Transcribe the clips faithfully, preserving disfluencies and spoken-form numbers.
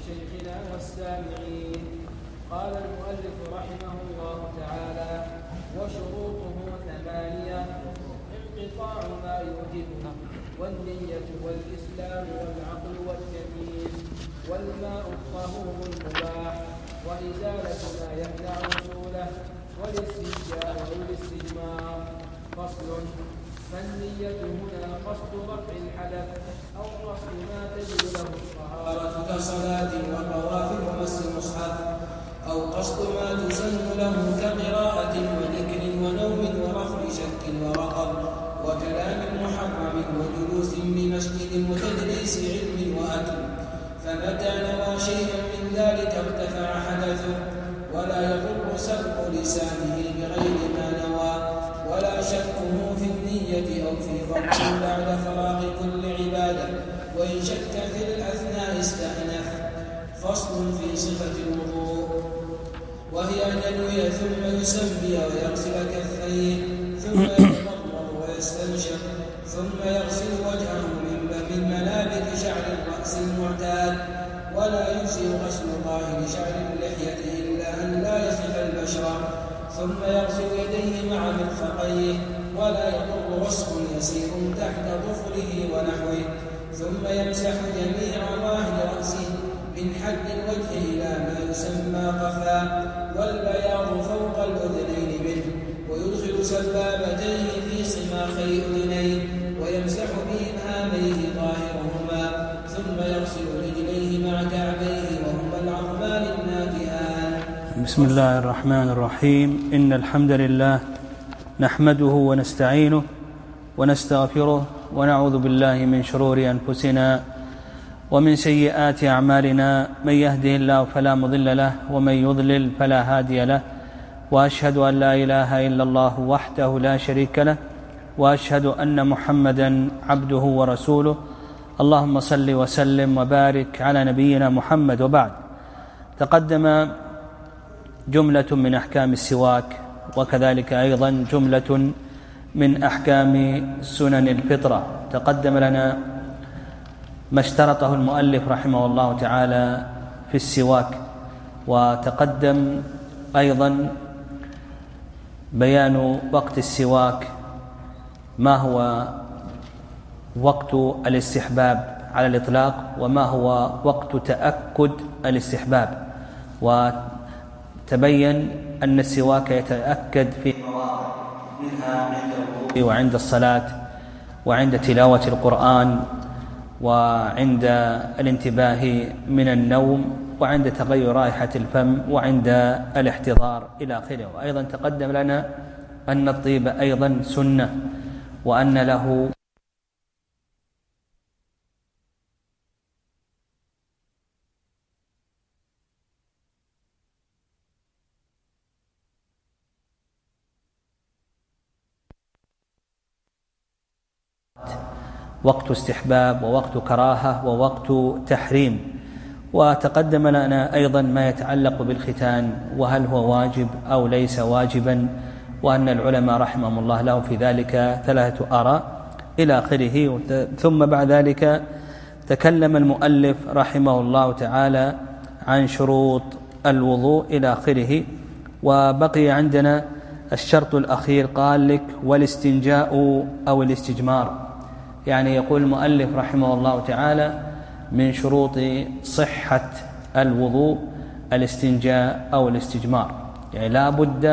شيخنا والسامعين. قال المؤلف رحمه الله تعالى: وشروطه ثمانية: انقطاع ما يوجبه، والنية والإسلام والعقل واليمين، والماء الطهور المباح، وإزالة ما يمنع وصوله، والاستنجاء والاستجمار. فصل: فالنية هنا قصد رفع الحدث أو قصد ما تجب له الطهارة كصلاة وطواف ومس المصحف، أو قصد ما تسن له كقراءة وذكر ونوم ورفع شك ورقب وكلام محرم وجلوس بمسجد وتدريس علم وأكل. فمتى نوى شيئا من ذلك ارتفع حدثه، ولا يضر سبق لسانه بغير ما نوى، ولا شكه في النية أو في ضبط بعد فراغ كل عبادة، وإن شك في الأثناء استأنف. فصل في صفة الوضوء، وهي أن ينوي ثم يسمي ويغسل كفيه، ثم يتمضمض ويستنشق، ثم يغسل وجهه من منابت شعر الرأس المعتاد، ولا يجزي غسل ظاهر شعر اللحية إلا أن لا يصف البشرة، ثم يغسل يديه مع مرفقيه، ولا يضر وسخ يسير تحت ظفره ونحوه، ثم يمسح جميع ظاهر رأسه من حد الوجه إلى ما يسمى قفا، والبياض فوق الأذنين منه، ويدخل سبابتيه في صماخي أذنيه، ويمسح بإبهاميه ظاهرهما، ثم يغسل رجليه مع كعبيه وهما العظمان الناتئان. بسم الله الرحمن الرحيم. إن الحمد لله نحمده ونستعينه ونستغفره ونعوذ بالله من شرور أنفسنا ومن سيئات أعمالنا، من يهده الله فلا مضل له ومن يضلل فلا هادي له، وأشهد أن لا إله إلا الله وحده لا شريك له، وأشهد أن محمدا عبده ورسوله. اللهم صل وسلم وبارك على نبينا محمد. وبعد، تقدم جملة من أحكام السواك، وكذلك أيضا جملة من أحكام سنن الفطرة. تقدم لنا ما اشترطه المؤلف رحمه الله تعالى في السواك، وتقدم أيضا بيان وقت السواك، ما هو وقت الاستحباب على الإطلاق، وما هو وقت تأكد الاستحباب. وتبين أن السواك يتأكد في مواضع، منها عند الوضوء وعند الصلاة وعند تلاوة القرآن وعند الانتباه من النوم وعند تغير رائحة الفم وعند الاحتضار إلى آخره. وأيضا تقدم لنا أن الطيب أيضا سنة، وأن له وقت استحباب ووقت كراهة ووقت تحريم. وتقدم لنا أيضا ما يتعلق بالختان، وهل هو واجب أو ليس واجبا، وأن العلماء رحمهم الله لهم في ذلك ثلاثة آراء إلى آخره. ثم بعد ذلك تكلم المؤلف رحمه الله تعالى عن شروط الوضوء إلى آخره. وبقي عندنا الشرط الأخير، قال لك: والاستنجاء أو الاستجمار. يعني يقول المؤلف رحمه الله تعالى: من شروط صحة الوضوء الاستنجاء أو الاستجمار، يعني لا بد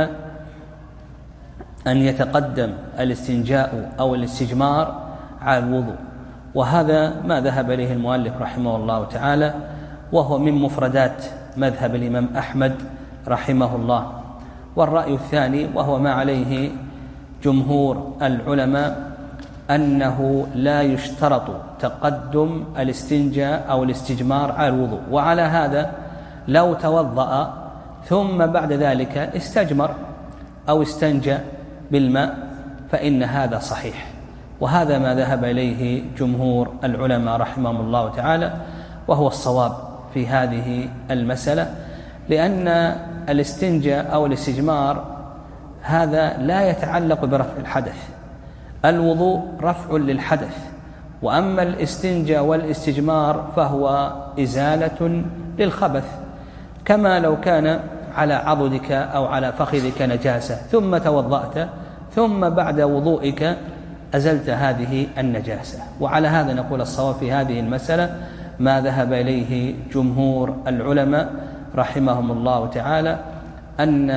أن يتقدم الاستنجاء أو الاستجمار على الوضوء. وهذا ما ذهب إليه المؤلف رحمه الله تعالى، وهو من مفردات مذهب الإمام أحمد رحمه الله. والرأي الثاني، وهو ما عليه جمهور العلماء، أنه لا يشترط تقدم الاستنجاء أو الاستجمار على الوضوء. وعلى هذا لو توضأ ثم بعد ذلك استجمر أو استنجى بالماء فإن هذا صحيح. وهذا ما ذهب إليه جمهور العلماء رحمهم الله تعالى، وهو الصواب في هذه المسألة، لأن الاستنجاء أو الاستجمار هذا لا يتعلق برفع الحدث. الوضوء رفع للحدث، وأما الاستنجاء والاستجمار فهو إزالة للخبث، كما لو كان على عضدك أو على فخذك نجاسة ثم توضأت ثم بعد وضوئك أزلت هذه النجاسة. وعلى هذا نقول الصواب في هذه المسألة ما ذهب إليه جمهور العلماء رحمهم الله تعالى، أن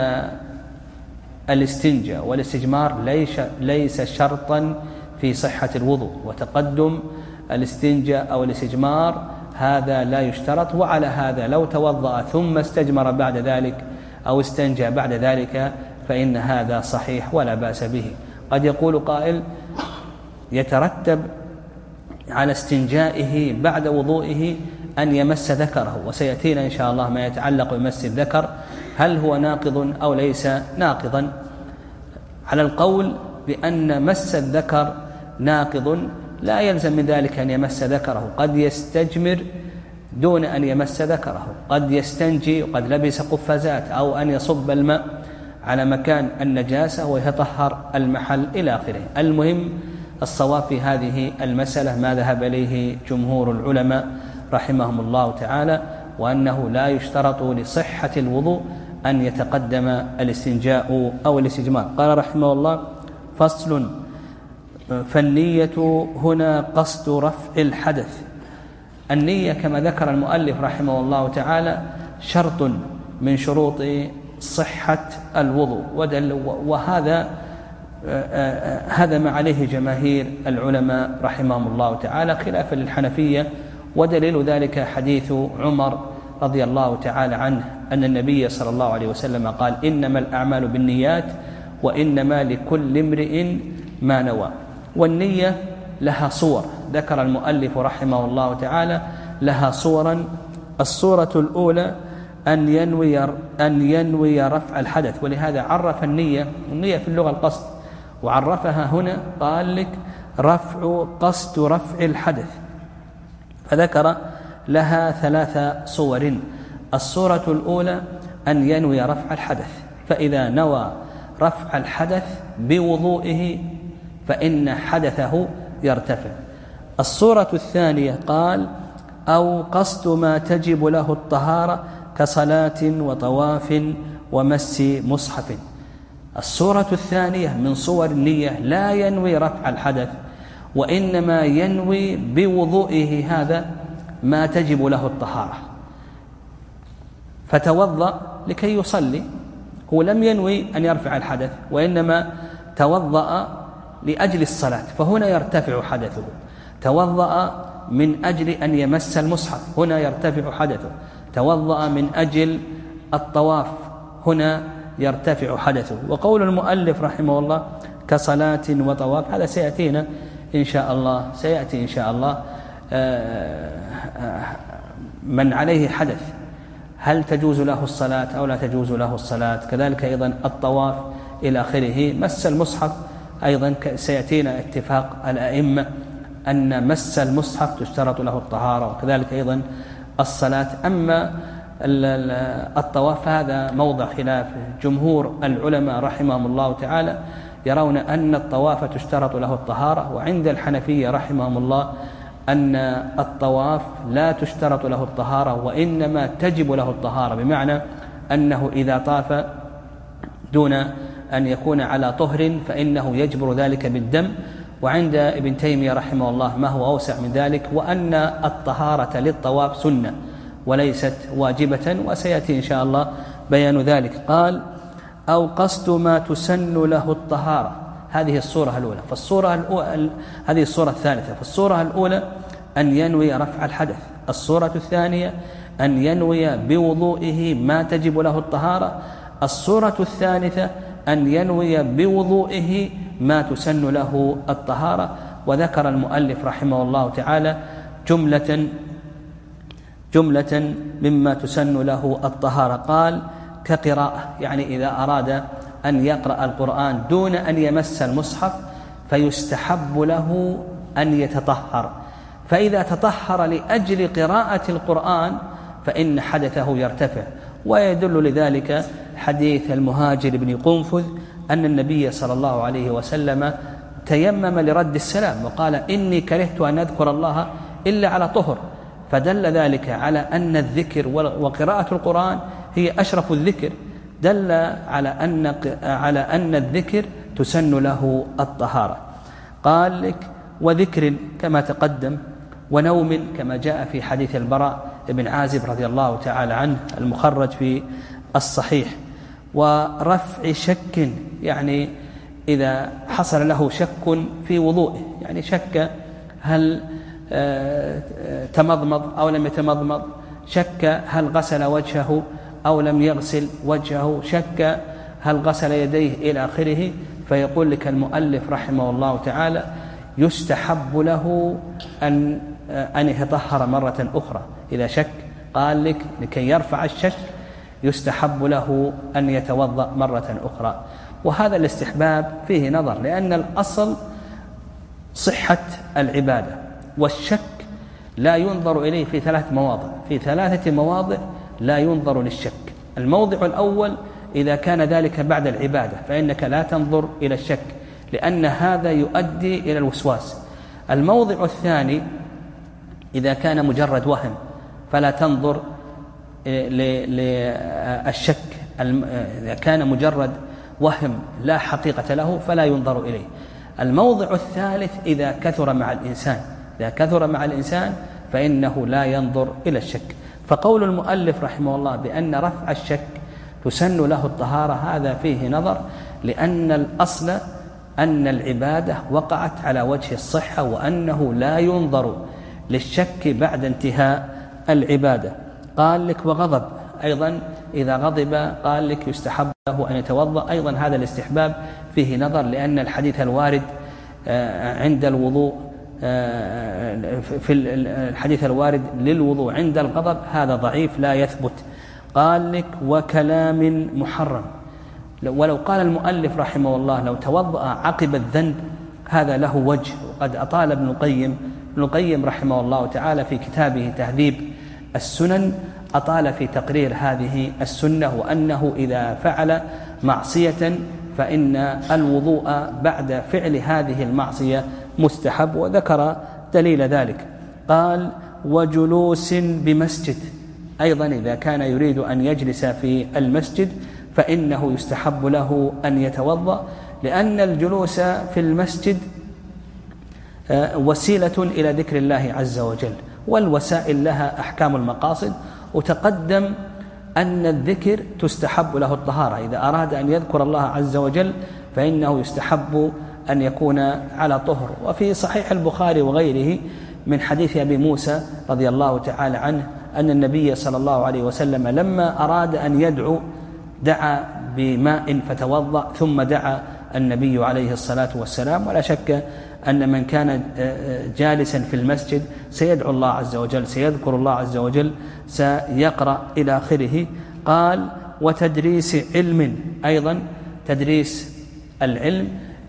الاستنجاء والاستجمار ليس ليس شرطا في صحة الوضوء، وتقدم الاستنجاء أو الاستجمار هذا لا يشترط. وعلى هذا لو توضأ ثم استجمر بعد ذلك أو استنجى بعد ذلك فإن هذا صحيح ولا بأس به. قد يقول قائل يترتب على استنجائه بعد وضوئه أن يمس ذكره، وسيأتينا إن شاء الله ما يتعلق بمس الذكر، هل هو ناقض أو ليس ناقضا؟ على القول بأن مس الذكر ناقض لا يلزم من ذلك أن يمس ذكره، قد يستجمر دون أن يمس ذكره، قد يستنجي وقد لبس قفازات، أو أن يصب الماء على مكان النجاسة ويتطهر المحل إلى آخره. المهم الصواب في هذه المسألة ما ذهب إليه جمهور العلماء رحمهم الله تعالى، وأنه لا يشترط لصحة الوضوء أن يتقدم الاستنجاء أو الاستجمار. قال رحمه الله: فصل: فالنية هنا قصد رفع الحدث. النية كما ذكر المؤلف رحمه الله تعالى شرط من شروط صحة الوضوء، وهذا هذا ما عليه جماهير العلماء رحمهم الله تعالى خلافا للحنفية، ودليل ذلك حديث عمر رضي الله تعالى عنه أن النبي صلى الله عليه وسلم قال: إنما الأعمال بالنيات وإنما لكل امرئ ما نوى. والنية لها صور، ذكر المؤلف رحمه الله تعالى لها صورا. الصورة الأولى أن ينوي أن ينوي رفع الحدث، ولهذا عرف النية، النية في اللغة القصد، وعرفها هنا قال لك رفع قصد رفع الحدث، فذكر لها ثلاث صور. الصورة الأولى أن ينوي رفع الحدث، فإذا نوى رفع الحدث بوضوئه فإن حدثه يرتفع. الصورة الثانية قال: أو قصد ما تجب له الطهارة كصلاة وطواف ومس مصحف. الصورة الثانية من صور النية لا ينوي رفع الحدث، وإنما ينوي بوضوئه هذا ما تجب له الطهارة، فتوضأ لكي يصلي، هو لم ينوي أن يرفع الحدث وإنما توضأ لأجل الصلاة، فهنا يرتفع حدثه. توضأ من أجل أن يمس المصحف، هنا يرتفع حدثه. توضأ من أجل الطواف، هنا يرتفع حدثه. وقول المؤلف رحمه الله كصلاة وطواف هذا سيأتينا إن شاء الله، سيأتي إن شاء الله من عليه حدث هل تجوز له الصلاة أو لا تجوز له الصلاة، كذلك أيضا الطواف إلى آخره. مس المصحف أيضا سيأتينا اتفاق الأئمة أن مس المصحف تشترط له الطهارة، وكذلك أيضا الصلاة. أما الطواف هذا موضع خلاف، جمهور العلماء رحمهم الله تعالى يرون أن الطواف تشترط له الطهارة، وعند الحنفية رحمهم الله أن الطواف لا تشترط له الطهارة وإنما تجب له الطهارة، بمعنى أنه إذا طاف دون أن يكون على طهر فإنه يجبر ذلك بالدم. وعند ابن تيمية رحمه الله ما هو أوسع من ذلك، وأن الطهارة للطواف سنة وليست واجبة، وسيأتي إن شاء الله بيان ذلك. قال: أو قصد ما تسن له الطهارة. هذه الصورة الأولى. فالصورة الأولى هذه الصورة الثالثة. فالصورة الأولى أن ينوي رفع الحدث. الصورة الثانية أن ينوي بوضوئه ما تجب له الطهارة. الصورة الثالثة أن ينوي بوضوئه ما تسن له الطهارة. وذكر المؤلف رحمه الله تعالى جملة جملة مما تسن له الطهارة. قال: كقراءة، يعني إذا أراد أن يقرأ القرآن دون أن يمس المصحف فيستحب له أن يتطهر، فإذا تطهر لأجل قراءة القرآن فإن حدثه يرتفع. ويدل لذلك حديث المهاجر بن قنفذ أن النبي صلى الله عليه وسلم تيمم لرد السلام وقال إني كرهت أن أذكر الله إلا على طهر، فدل ذلك على أن الذكر وقراءة القرآن هي أشرف الذكر، دل على أن على أن الذكر تسن له الطهارة. قال لك وذكر كما تقدم، ونوم كما جاء في حديث البراء بن عازب رضي الله تعالى عنه المخرج في الصحيح، ورفع شك، يعني إذا حصل له شك في وضوئه، يعني شك هل تمضمض أو لم يتمضمض، شك هل غسل وجهه أو لم يغسل وجهه، شك هل غسل يديه إلى آخره، فيقول لك المؤلف رحمه الله تعالى يستحب له أن أن يتطهر مرة أخرى إذا شك. قال لك لكي يرفع الشك يستحب له أن يتوضأ مرة أخرى. وهذا الاستحباب فيه نظر، لأن الأصل صحة العبادة، والشك لا ينظر إليه في ثلاث مواضع، في ثلاثة مواضع لا ينظر للشك. الموضع الأول إذا كان ذلك بعد العبادة فإنك لا تنظر إلى الشك، لأن هذا يؤدي إلى الوسواس. الموضع الثاني إذا كان مجرد وهم فلا تنظر للشك، إذا كان مجرد وهم لا حقيقة له فلا ينظر إليه. الموضع الثالث إذا كثر مع الإنسان، إذا كثر مع الإنسان فإنه لا ينظر إلى الشك. فقول المؤلف رحمه الله بأن رفع الشك تسن له الطهارة هذا فيه نظر، لأن الأصل أن العبادة وقعت على وجه الصحة، وأنه لا ينظر للشك بعد انتهاء العبادة. قال لك وغضب أيضا إذا غضب قال لك يستحب له أن يتوضأ، أيضا هذا الاستحباب فيه نظر، لأن الحديث الوارد عند الوضوء في الحديث الوارد للوضوء عند الغضب هذا ضعيف لا يثبت. قال لك وكلام محرم، ولو قال المؤلف رحمه الله لو توضأ عقب الذنب هذا له وجه، وقد أطال ابن القيم ابن القيم رحمه الله تعالى في كتابه تهذيب السنن أطال في تقرير هذه السنة، وأنه إذا فعل معصية فإن الوضوء بعد فعل هذه المعصية مستحب، وذكر دليل ذلك. قال وجلوس بمسجد، أيضا إذا كان يريد أن يجلس في المسجد فإنه يستحب له أن يتوضأ، لأن الجلوس في المسجد وسيلة إلى ذكر الله عز وجل، والوسائل لها أحكام المقاصد، وتقدم أن الذكر تستحب له الطهارة. إذا أراد أن يذكر الله عز وجل فإنه يستحب أن يكون على طهر. وفي صحيح البخاري وغيره من حديث أبي موسى رضي الله تعالى عنه أن النبي صلى الله عليه وسلم لما أراد أن يدعو دعا بماء فتوضأ، ثم دعا النبي عليه الصلاة والسلام. ولا شك أن من كان جالسا في المسجد سيدعو الله عز وجل، سيذكر الله عز وجل، سيقرأ إلى آخره. قال وتدريس علم، أيضا تدريس العلم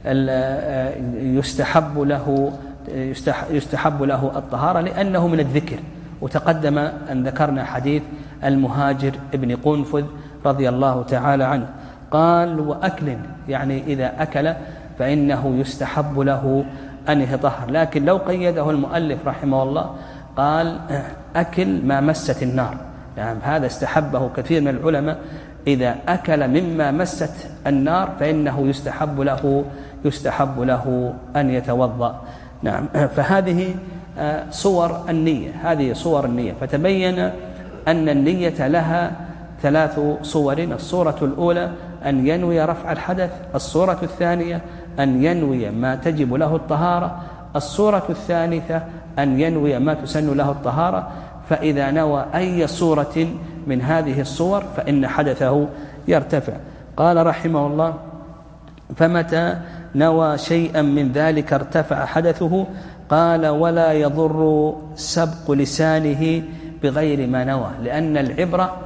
يستحب له يستحب له الطهارة لأنه من الذكر. وتقدم أن ذكرنا حديث المهاجر ابن قنفذ رضي الله تعالى عنه. قال وأكل، يعني إذا أكل فإنه يستحب له أن يتطهر، لكن لو قيده المؤلف رحمه الله قال أكل ما مست النار، يعني هذا استحبه كثير من العلماء، إذا أكل مما مست النار فإنه يستحب له يستحب له أن يتوضأ. نعم، فهذه صور النية، هذه صور النية. فتبين أن النية لها ثلاث صور. الصورة الأولى أن ينوي رفع الحدث، الصورة الثانية أن ينوي ما تجب له الطهارة، الصورة الثالثة أن ينوي ما تسن له الطهارة. فإذا نوى أي صورة من هذه الصور فإن حدثه يرتفع. قال رحمه الله فمتى نوى شيئا من ذلك ارتفع حدثه. قال ولا يضر سبق لسانه بغير ما نوى، لأن العبرة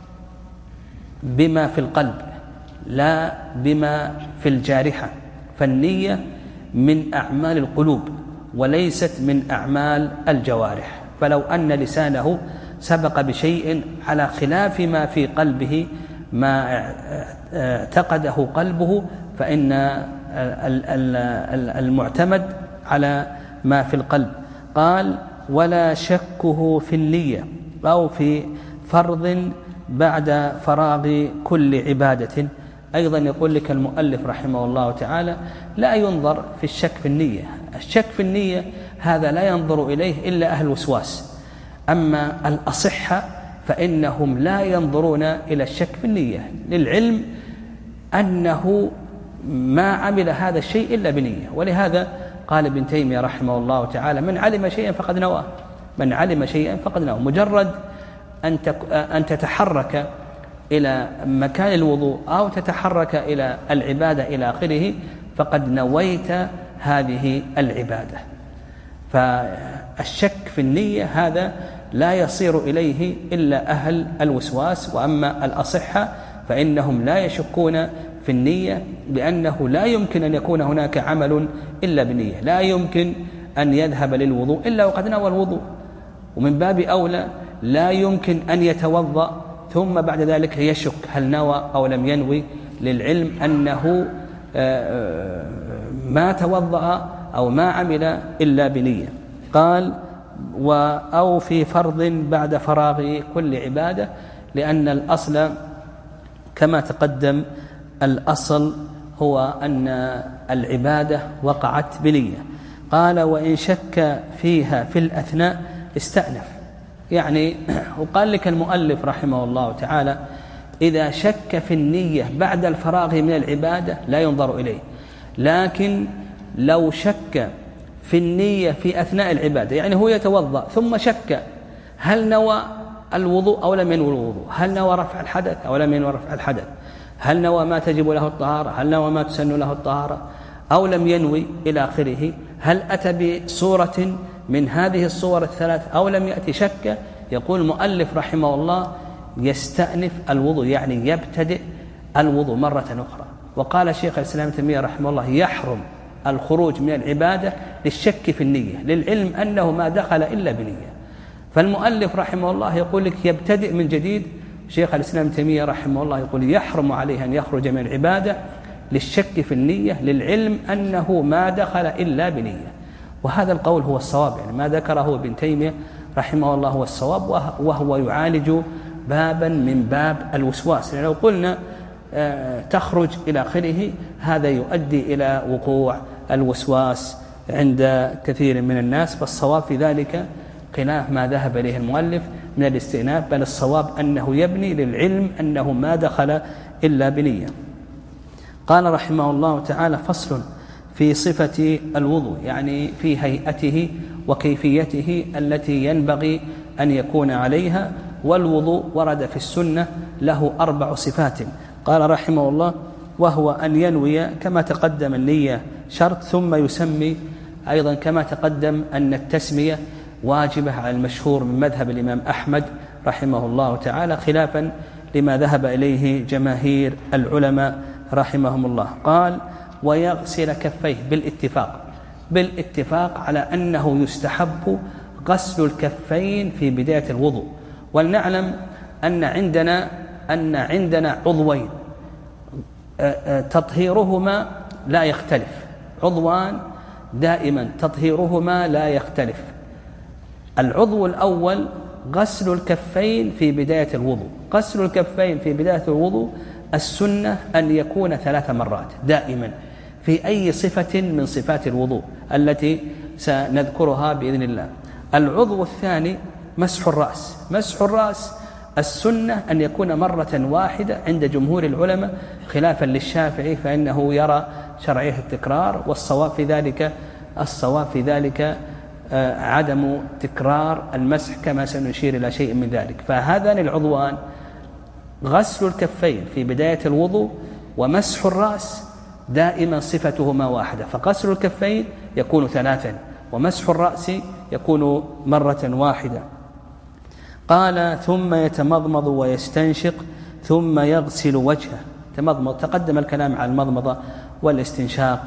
بما في القلب لا بما في الجارحة، فالنية من أعمال القلوب وليست من أعمال الجوارح. فلو أن لسانه سبق بشيء على خلاف ما في قلبه، ما اعتقده قلبه، فإن المعتمد على ما في القلب. قال ولا شكه في النية أو في فرض بعد فراغ كل عبادة. أيضا يقول لك المؤلف رحمه الله تعالى لا ينظر في الشك في النية. الشك في النية هذا لا ينظر إليه إلا أهل الوسواس. أما الأصحة فإنهم لا ينظرون إلى الشك في النية للعلم أنه ما عمل هذا الشيء إلا بنية. ولهذا قال ابن تيمية رحمه الله تعالى من علم شيئا فقد نواه، من علم شيئا فقد نواه. مجرد أن تتحرك إلى مكان الوضوء أو تتحرك إلى العبادة إلى آخره فقد نويت هذه العبادة. فالشك في النية هذا لا يصير إليه إلا أهل الوسواس. وأما الأصحة فإنهم لا يشكون في النية لأنه لا يمكن أن يكون هناك عمل إلا بنية. لا يمكن أن يذهب للوضوء إلا وقد نوى الوضوء، ومن باب أولى لا يمكن أن يتوضأ ثم بعد ذلك يشك هل نوى أو لم ينوي، للعلم أنه ما توضأ أو ما عمل إلا بنية. قال أو في فرض بعد فراغ كل عبادة، لأن الأصل كما تقدم الأصل هو أن العبادة وقعت بنية. قال وإن شك فيها في الأثناء استأنف. يعني وقال لك المؤلف رحمه الله تعالى إذا شك في النية بعد الفراغ من العبادة لا ينظر إليه، لكن لو شك في النية في أثناء العبادة، يعني هو يتوضأ ثم شك هل نوى الوضوء أو لم ينوي الوضوء، هل نوى رفع الحدث أو لم ينوي رفع الحدث، هل نوى ما تجب له الطهارة، هل نوى ما تسن له الطهارة أو لم ينوي إلى آخره، هل أتى بصورة من هذه الصور الثلاث أو لم يأتي، شك. يقول المؤلف رحمه الله يستأنف الوضوء، يعني يبتدئ الوضوء مرة أخرى. وقال شيخ الإسلام ابن تيمية رحمه الله يحرم الخروج من العبادة للشك في النية، للعلم أنه ما دخل إلا بنية. فالمؤلف رحمه الله يقول لك يبتدئ من جديد. شيخ الإسلام ابن تيمية رحمه الله يقول يحرم عليه أن يخرج من العبادة للشك في النية، للعلم أنه ما دخل إلا بنية. وهذا القول هو الصواب، يعني ما ذكره ابن تيمية رحمه الله هو الصواب، وهو يعالج بابا من باب الوسواس. يعني لو قلنا تخرج إلى آخره هذا يؤدي إلى وقوع الوسواس عند كثير من الناس، فالصواب في ذلك خلاف ما ذهب إليه المؤلف من الاستئناف، بل الصواب أنه يبني للعلم أنه ما دخل إلا بنية. قال رحمه الله تعالى فصل في صفة الوضوء، يعني في هيئته وكيفيته التي ينبغي أن يكون عليها. والوضوء ورد في السنة له أربع صفات. قال رحمه الله وهو أن ينوي كما تقدم النية شرط، ثم يسمي أيضا كما تقدم أن التسمية واجبة على المشهور من مذهب الإمام أحمد رحمه الله تعالى، خلافا لما ذهب إليه جماهير العلماء رحمهم الله. قال ويغسل كفيه بالاتفاق، بالاتفاق على أنه يستحب غسل الكفين في بداية الوضوء. ولنعلم أن عندنا أن عندنا عضوين تطهيرهما لا يختلف، عضوان دائما تطهيرهما لا يختلف. العضو الأول غسل الكفين في بداية الوضوء. غسل الكفين في بداية الوضوء السنة أن يكون ثلاث مرات دائما في أي صفة من صفات الوضوء التي سنذكرها بإذن الله. العضو الثاني مسح الرأس. مسح الرأس السنة أن يكون مرة واحدة عند جمهور العلماء، خلافا للشافعي فإنه يرى شرعية التكرار، والصواب في ذلك الصواب في ذلك عدم تكرار المسح كما سنشير إلى شيء من ذلك. فهذان العضوان غسل الكفين في بداية الوضوء ومسح الرأس دائما صفتهما واحدة، فغسل الكفين يكون ثلاثا ومسح الرأس يكون مرة واحدة. قال ثم يتمضمض ويستنشق ثم يغسل وجهه. تمضمض تقدم الكلام عن المضمضة والاستنشاق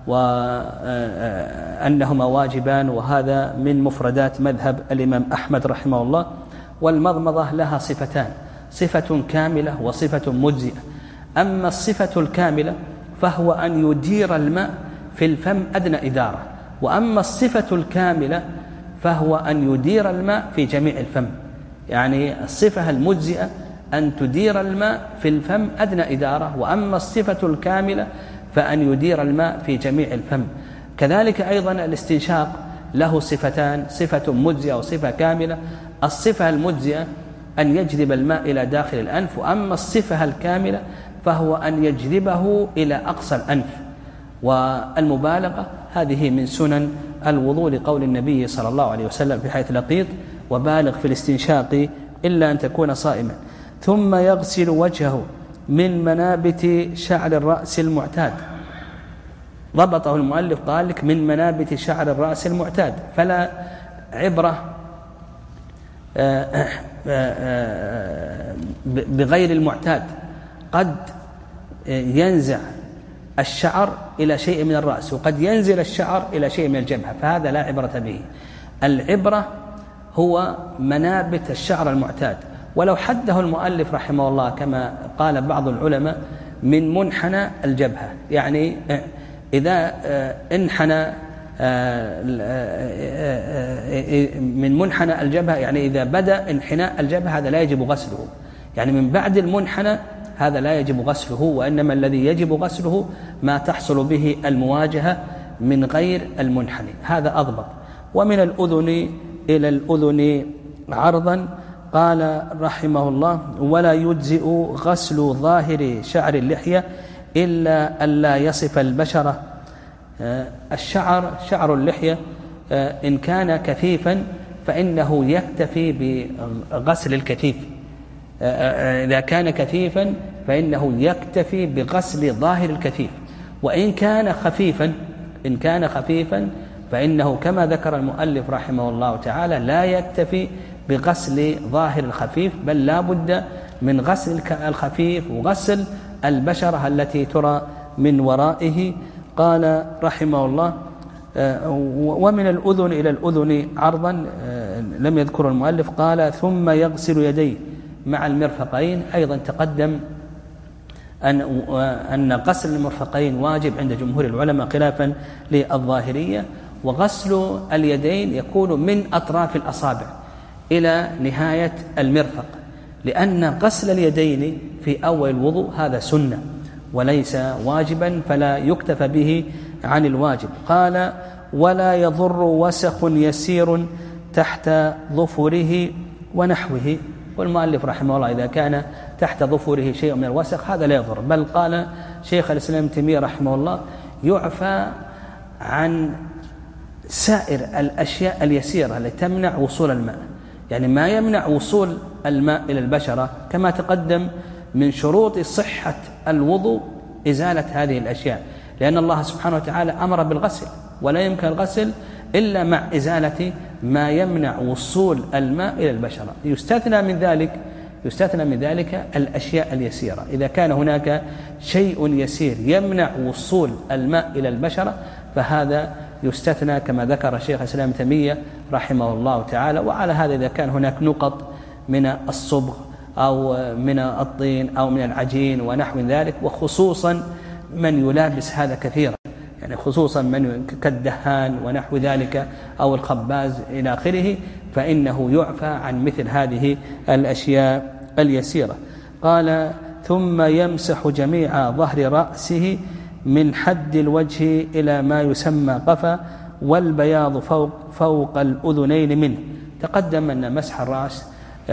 وأنهما واجبان، وهذا من مفردات مذهب الإمام أحمد رحمه الله. والمضمضة لها صفتان، صفة كاملة وصفة مجزئة. أما الصفة الكاملة فهو أن يدير الماء في الفم أدنى إدارة. وأما الصفة الكاملة فهو أن يدير الماء في جميع الفم، يعني الصفة المجزئة أن تدير الماء في الفم أدنى إدارة، وأما الصفة الكاملة فأن يدير الماء في جميع الفم. كذلك أيضا الاستنشاق له صفتان، صفة مجزئة وصفة كاملة. الصفة المجزئة أن يجذب الماء إلى داخل الأنف، وأما الصفة الكاملة فهو أن يجذبه إلى أقصى الأنف. والمبالغة هذه من سنن الوضوء لقول النبي صلى الله عليه وسلم في حيث لقيط: وبالغ في الاستنشاق إلا أن تكون صائما. ثم يغسل وجهه من منابت شعر الرأس المعتاد. ضبطه المؤلف قال لك من منابت شعر الرأس المعتاد، فلا عبرة بغير المعتاد. قد ينزع الشعر إلى شيء من الرأس، وقد ينزل الشعر إلى شيء من الجبهة، فهذا لا عبرة به. العبرة هو منابت الشعر المعتاد. ولو حده المؤلف رحمه الله كما قال بعض العلماء من منحنى الجبهة، يعني إذا انحنى من منحنى الجبهة، يعني إذا بدأ انحناء الجبهة هذا لا يجب غسله، يعني من بعد المنحنى هذا لا يجب غسله، وإنما الذي يجب غسله ما تحصل به المواجهة من غير المنحنى، هذا أضبط. ومن الأذن إلى الأذن عرضا قال رحمه الله: ولا يجزئ غسل ظاهر شعر اللحية إلا ألا يصف البشرة. الشعر شعر اللحية إن كان كثيفا فإنه يكتفي بغسل الكثيف، إذا كان كثيفا فإنه يكتفي بغسل ظاهر الكثيف. وإن كان خفيفا إن كان خفيفا فإنه كما ذكر المؤلف رحمه الله تعالى لا يكتفي بغسل ظاهر الخفيف، بل لا بد من غسل الخفيف وغسل البشرة التي ترى من ورائه. قال رحمه الله: ومن الأذن إلى الأذن عرضا لم يذكر المؤلف. قال: ثم يغسل يديه مع المرفقين. أيضا تقدم أن أن غسل المرفقين واجب عند جمهور العلماء خلافا للظاهرية، وغسل اليدين يكون من أطراف الأصابع إلى نهاية المرفق، لأن غسل اليدين في أول الوضوء هذا سنة وليس واجبا، فلا يكتفى به عن الواجب. قال: ولا يضر وسخ يسير تحت ظفره ونحوه. والمؤلف رحمه الله إذا كان تحت ظفره شيء من الوسخ هذا لا يضر، بل قال شيخ الإسلام ابن تيمية رحمه الله: يعفى عن سائر الأشياء اليسيرة التي تمنع وصول الماء، يعني ما يمنع وصول الماء إلى البشرة كما تقدم من شروط صحة الوضوء إزالة هذه الأشياء، لأن الله سبحانه وتعالى أمر بالغسل، ولا يمكن الغسل إلا مع إزالة ما يمنع وصول الماء إلى البشرة. يستثنى من ذلك يستثنى من ذلك الأشياء اليسيرة. إذا كان هناك شيء يسير يمنع وصول الماء إلى البشرة فهذا يستثنى كما ذكر الشيخ الإسلام ابن تيمية رحمه الله تعالى. وعلى هذا إذا كان هناك نقط من الصبغ أو من الطين أو من العجين ونحو ذلك، وخصوصا من يلابس هذا كثيرا، يعني خصوصا من كالدهان ونحو ذلك أو الخباز إلى آخره، فإنه يعفى عن مثل هذه الأشياء اليسيرة. قال: ثم يمسح جميع ظهر رأسه من حد الوجه إلى ما يسمى قفا، والبياض فوق, فوق الأذنين منه. تقدم أن مسح الرأس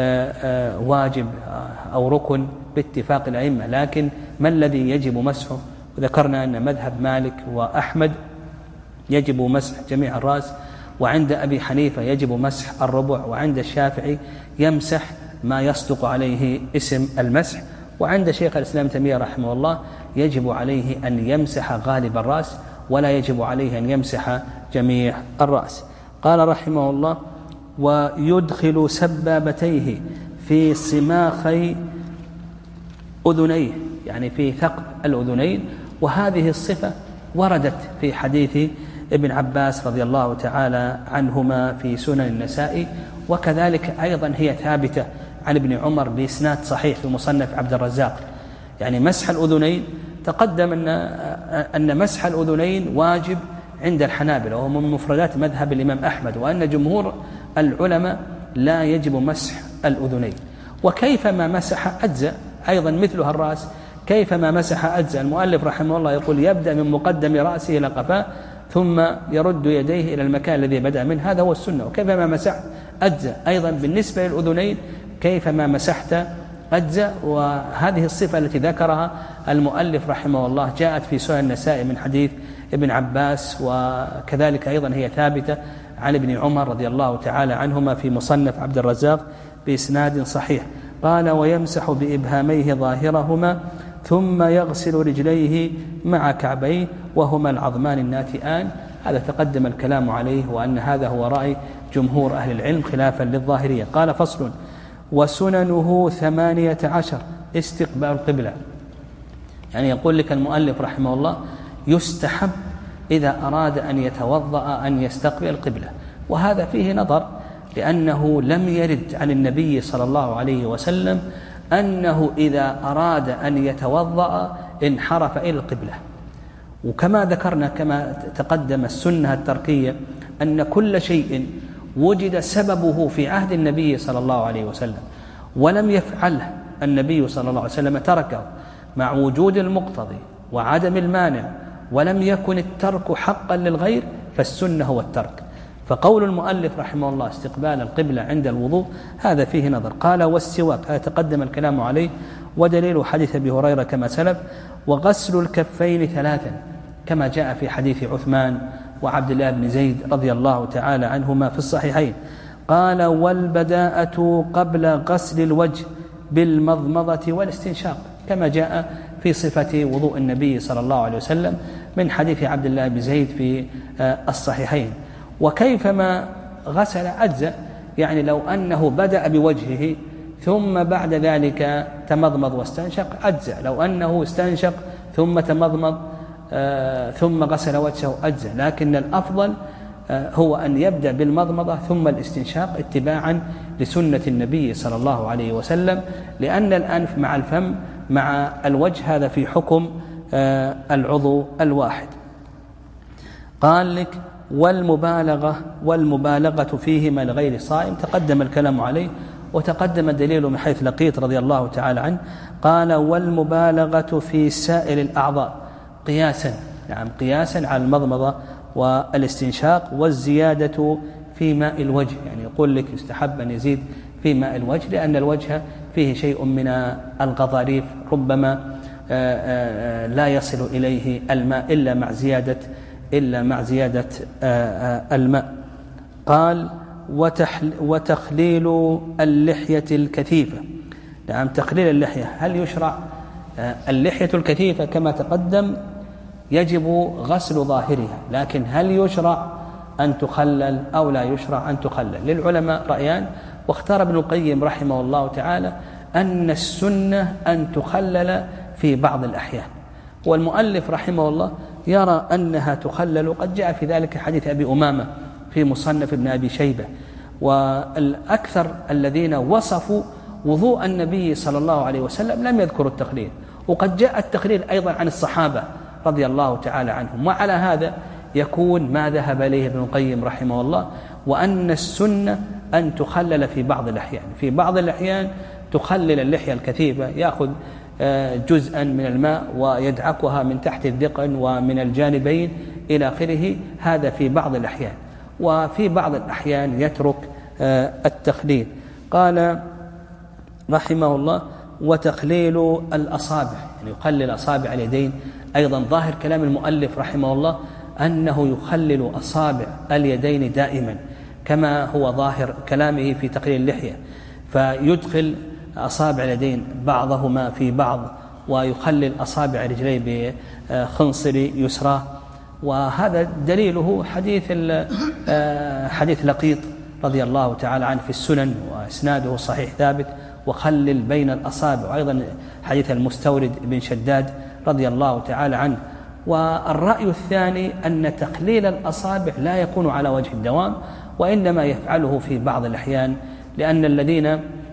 واجب أو ركن باتفاق الأئمة، لكن ما الذي يجب مسحه؟ وذكرنا أن مذهب مالك وأحمد يجب مسح جميع الرأس، وعند أبي حنيفة يجب مسح الربع، وعند الشافعي يمسح ما يصدق عليه اسم المسح، وعند شيخ الإسلام ابن تيمية رحمه الله يجب عليه أن يمسح غالب الرأس ولا يجب عليه أن يمسح جميع الرأس. قال رحمه الله: ويدخل سبابتيه في صماخي أذنيه، يعني في ثقب الأذنين. وهذه الصفة وردت في حديث ابن عباس رضي الله تعالى عنهما في سنن النسائي، وكذلك أيضا هي ثابتة عن ابن عمر بإسناد صحيح في مصنف عبد الرزاق. يعني مسح الأذنين تقدم أن أن مسح الأذنين واجب عند الحنابلة وهو من مفردات مذهب الإمام أحمد، وأن جمهور العلماء لا يجب مسح الأذنين. وكيفما مسح أجزأ، أيضا مثلها الرأس، كيفما مسح أجزأ. المؤلف رحمه الله يقول يبدأ من مقدم رأسه إلى قفاه ثم يرد يديه إلى المكان الذي بدأ منه، هذا هو السنة. وكيفما مسح أجزأ أيضا بالنسبة للأذنين، كيفما مسحت أجزأ. وهذه الصفة التي ذكرها المؤلف رحمه الله جاءت في سنن النسائي من حديث ابن عباس، وكذلك أيضا هي ثابتة عن ابن عمر رضي الله تعالى عنهما في مصنف عبد الرزاق بإسناد صحيح. قال ويمسح بإبهاميه ظاهرهما ثم يغسل رجليه مع كعبيه وهما العظمان الناتئان. هذا تقدم الكلام عليه، وأن هذا هو رأي جمهور أهل العلم خلافا للظاهرية. قال فصل وسننه ثمانية عشر استقبال القبلة. يعني يقول لك المؤلف رحمه الله يستحب إذا أراد أن يتوضأ أن يستقبل القبلة، وهذا فيه نظر، لأنه لم يرد عن النبي صلى الله عليه وسلم أنه إذا أراد أن يتوضأ انحرف إلى القبلة. وكما ذكرنا كما تقدم السنة التركية أن كل شيء وجد سببه في عهد النبي صلى الله عليه وسلم ولم يفعله النبي صلى الله عليه وسلم تركه مع وجود المقتضي وعدم المانع، ولم يكن الترك حقا للغير، فالسنة هو الترك. فقول المؤلف رحمه الله استقبال القبلة عند الوضوء هذا فيه نظر. قال والسواك، هذا تقدم الكلام عليه، ودليل حديث أبي هريرة كما سلف. وغسل الكفين ثلاثا كما جاء في حديث عثمان وعبد الله بن زيد رضي الله تعالى عنهما في الصحيحين. قال والبداءة قبل غسل الوجه بالمضمضة والاستنشاق كما جاء في صفة وضوء النبي صلى الله عليه وسلم من حديث عبد الله بن زيد في الصحيحين. وكيفما غسل أجزأ، يعني لو أنه بدأ بوجهه ثم بعد ذلك تمضمض واستنشق أجزأ، لو أنه استنشق ثم تمضمض آه ثم غسل وجهه أجزأ، لكن الأفضل آه هو أن يبدأ بالمضمضة ثم الاستنشاق اتباعا لسنة النبي صلى الله عليه وسلم، لأن الأنف مع الفم مع الوجه هذا في حكم آه العضو الواحد. قال لك والمبالغة والمبالغة فيهما لغير صائم تقدم الكلام عليه، وتقدم الدليل من حيث لقيط رضي الله تعالى عنه. قال والمبالغة في سائر الأعضاء قياسا، نعم قياسا على المضمضة والاستنشاق، والزيادة في ماء الوجه، يعني يقول لك يستحب أن يزيد في ماء الوجه لأن الوجه فيه شيء من الغضاريف ربما لا يصل إليه الماء إلا مع زيادة إلا مع زيادة الماء. قال وتخليل اللحية الكثيفة، نعم تخليل اللحية. هل يشرع اللحية الكثيفة؟ كما تقدم يجب غسل ظاهرها، لكن هل يشرع أن تخلل أو لا يشرع أن تخلل؟ للعلماء رأيان، واختار ابن القيم رحمه الله تعالى أن السنة أن تخلل في بعض الأحيان، والمؤلف رحمه الله يرى أنها تخلل، قد جاء في ذلك حديث أبي أمامة في مصنف ابن أبي شيبة. والأكثر الذين وصفوا وضوء النبي صلى الله عليه وسلم لم يذكروا التخليل، وقد جاء التخليل أيضا عن الصحابة رضي الله تعالى عنهم. وعلى هذا يكون ما ذهب إليه ابن القيم رحمه الله، وأن السنة أن تخلل في بعض الأحيان. في بعض الأحيان تخلل اللحية الكثيفة، يأخذ جزءا من الماء ويدعكها من تحت الذقن ومن الجانبين إلى آخره، هذا في بعض الأحيان. وفي بعض الأحيان يترك التخليل. قال رحمه الله وتخليل الأصابع، يعني يخلل أصابع اليدين. أيضا ظاهر كلام المؤلف رحمه الله أنه يخلل أصابع اليدين دائما، كما هو ظاهر كلامه في تقليل اللحية، فيدخل أصابع اليدين بعضهما في بعض ويخلل أصابع رجليه بخنصر يسراه. وهذا دليله حديث حديث لقيط رضي الله تعالى عنه في السنن وإسناده صحيح ثابت، وخلل بين الأصابع، وأيضا حديث المستورد بن شداد رضي الله تعالى عنه. والرأي الثاني أن تخليل الأصابع لا يكون على وجه الدوام، وإنما يفعله في بعض الأحيان، لأن الذين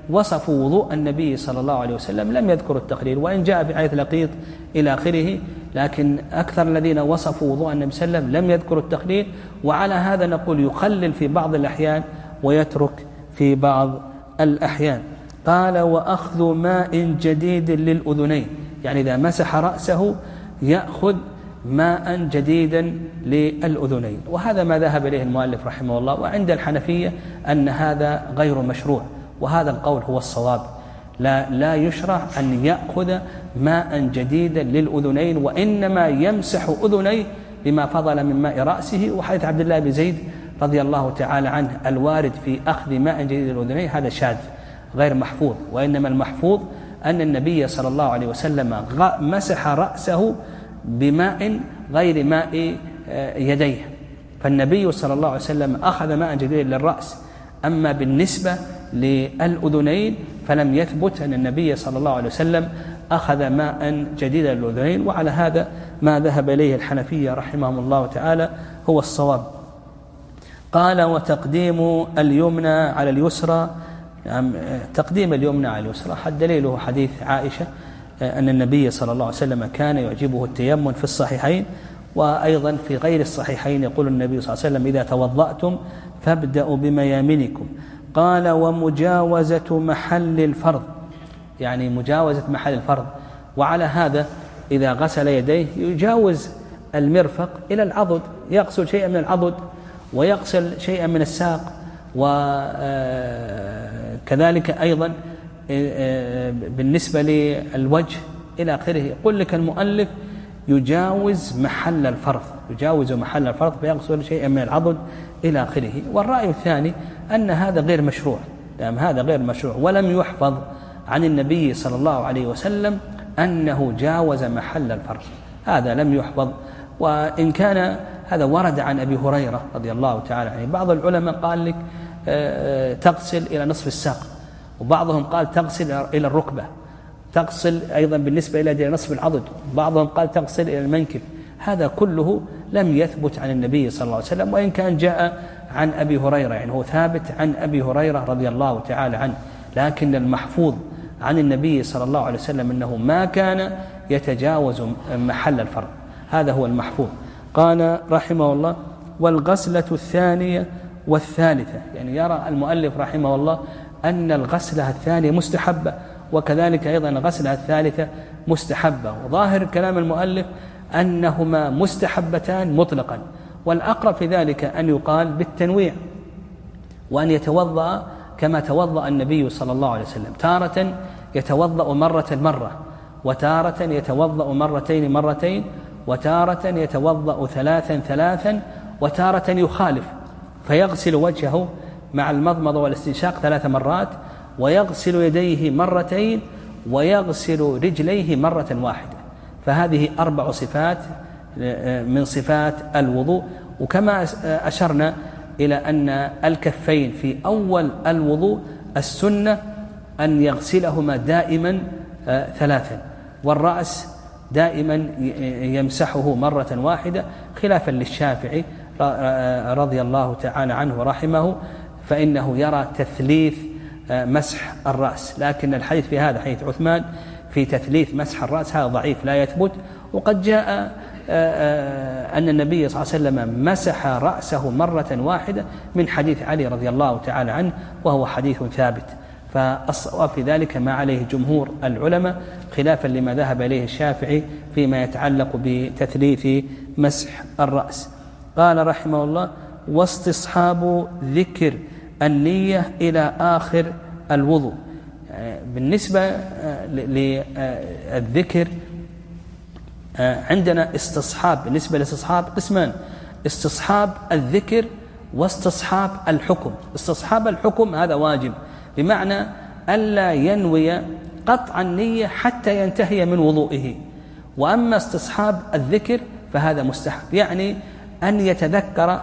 وصفوا وضوء النبي صلى الله عليه وسلم لم يذكروا التقليل، وإن جاء في حديث لقيط إلى آخره، لكن أكثر الذين وصفوا وضوء النبي صلى الله عليه وسلم لم يذكروا التقليل. وعلى هذا نقول يقلل في بعض الأحيان ويترك في بعض الأحيان. قال وأخذ ماء جديد للأذنين، يعني إذا مسح رأسه يأخذ ماء جديدا للأذنين، وهذا ما ذهب إليه المؤلف رحمه الله. وعند الحنفية أن هذا غير مشروع، وهذا القول هو الصواب، لا, لا يشرع أن يأخذ ماء جديدا للأذنين، وإنما يمسح أذنيه بما فضل من ماء رأسه. وحديث عبد الله بن زيد رضي الله تعالى عنه الوارد في أخذ ماء جديد للأذنين هذا شاذ غير محفوظ، وإنما المحفوظ أن النبي صلى الله عليه وسلم مسح رأسه بماء غير ماء يديه، فالنبي صلى الله عليه وسلم أخذ ماء جديد للرأس. أما بالنسبة للأذنين فلم يثبت أن النبي صلى الله عليه وسلم أخذ ماء جديدا للأذنين، وعلى هذا ما ذهب إليه الحنفية رحمهم الله تعالى هو الصواب. قال وتقديم اليمنى على اليسرى، يعني تقديم اليمنى على اليسرى دليله حديث عائشة أن النبي صلى الله عليه وسلم كان يعجبه التيمم في الصحيحين، وأيضا في غير الصحيحين يقول النبي صلى الله عليه وسلم إذا توضأتم فابدأوا بميامنكم. قال ومجاوزة محل الفرض، يعني مجاوزة محل الفرض، وعلى هذا إذا غسل يديه يجاوز المرفق إلى العضد، يغسل شيئا من العضد ويغسل شيئا من الساق، وكذلك أيضا بالنسبة للوجه إلى آخره. يقول لك المؤلف يجاوز محل الفرض، يجاوز محل الفرض فيغسل شيئا من العضد إلى آخره. والرأي الثاني أن هذا غير مشروع، لأن هذا غير مشروع ولم يحفظ عن النبي صلى الله عليه وسلم أنه جاوز محل الفرض، هذا لم يحفظ. وإن كان هذا ورد عن أبي هريرة رضي الله تعالى عنه، بعض العلماء قال لك تغسل إلى نصف الساق، وبعضهم قال تغسل إلى الركبة، تغسل أيضا بالنسبة إلى نصف العضد، بعضهم قال تغسل إلى المنكب. هذا كله لم يثبت عن النبي صلى الله عليه وسلم، وإن كان جاء عن أبي هريرة، يعني هو ثابت عن أبي هريرة رضي الله تعالى عنه، لكن المحفوظ عن النبي صلى الله عليه وسلم أنه ما كان يتجاوز محل الفرض، هذا هو المحفوظ. قال رحمه الله والغسلة الثانية والثالثة، يعني يرى المؤلف رحمه الله أن الغسلة الثانية مستحبة، وكذلك أيضا الغسلة الثالثة مستحبة. وظاهر كلام المؤلف أنهما مستحبتان مطلقا، والأقرب في ذلك أن يقال بالتنويع، وأن يتوضأ كما توضأ النبي صلى الله عليه وسلم، تارة يتوضأ مرة مرة، وتارة يتوضأ مرتين مرتين، وتارة يتوضأ ثلاثا ثلاثا، وتارة يخالف فيغسل وجهه مع المضمضة والاستنشاق ثلاث مرات، ويغسل يديه مرتين، ويغسل رجليه مرة واحدة. فهذه أربع صفات من صفات الوضوء. وكما أشرنا إلى أن الكفين في أول الوضوء السنة أن يغسلهما دائما ثلاثا، والرأس دائما يمسحه مرة واحدة، خلافا للشافعي رضي الله تعالى عنه ورحمه، فإنه يرى تثليث مسح الرأس، لكن الحديث في هذا حديث عثمان في تثليث مسح الرأس هذا ضعيف لا يثبت. وقد جاء أن النبي صلى الله عليه وسلم مسح رأسه مرة واحدة من حديث علي رضي الله تعالى عنه، وهو حديث ثابت. فالصواب في ذلك ما عليه جمهور العلماء، خلافا لما ذهب إليه الشافعي فيما يتعلق بتثليث مسح الرأس. قال رحمه الله واستصحاب ذكر النية إلى آخر الوضوء. بالنسبة للذكر عندنا استصحاب، بالنسبة لاستصحاب قسمان: استصحاب الذكر واستصحاب الحكم. استصحاب الحكم هذا واجب، بمعنى ألا ينوي قطع النية حتى ينتهي من وضوئه. وأما استصحاب الذكر فهذا مستحب، يعني أن يتذكر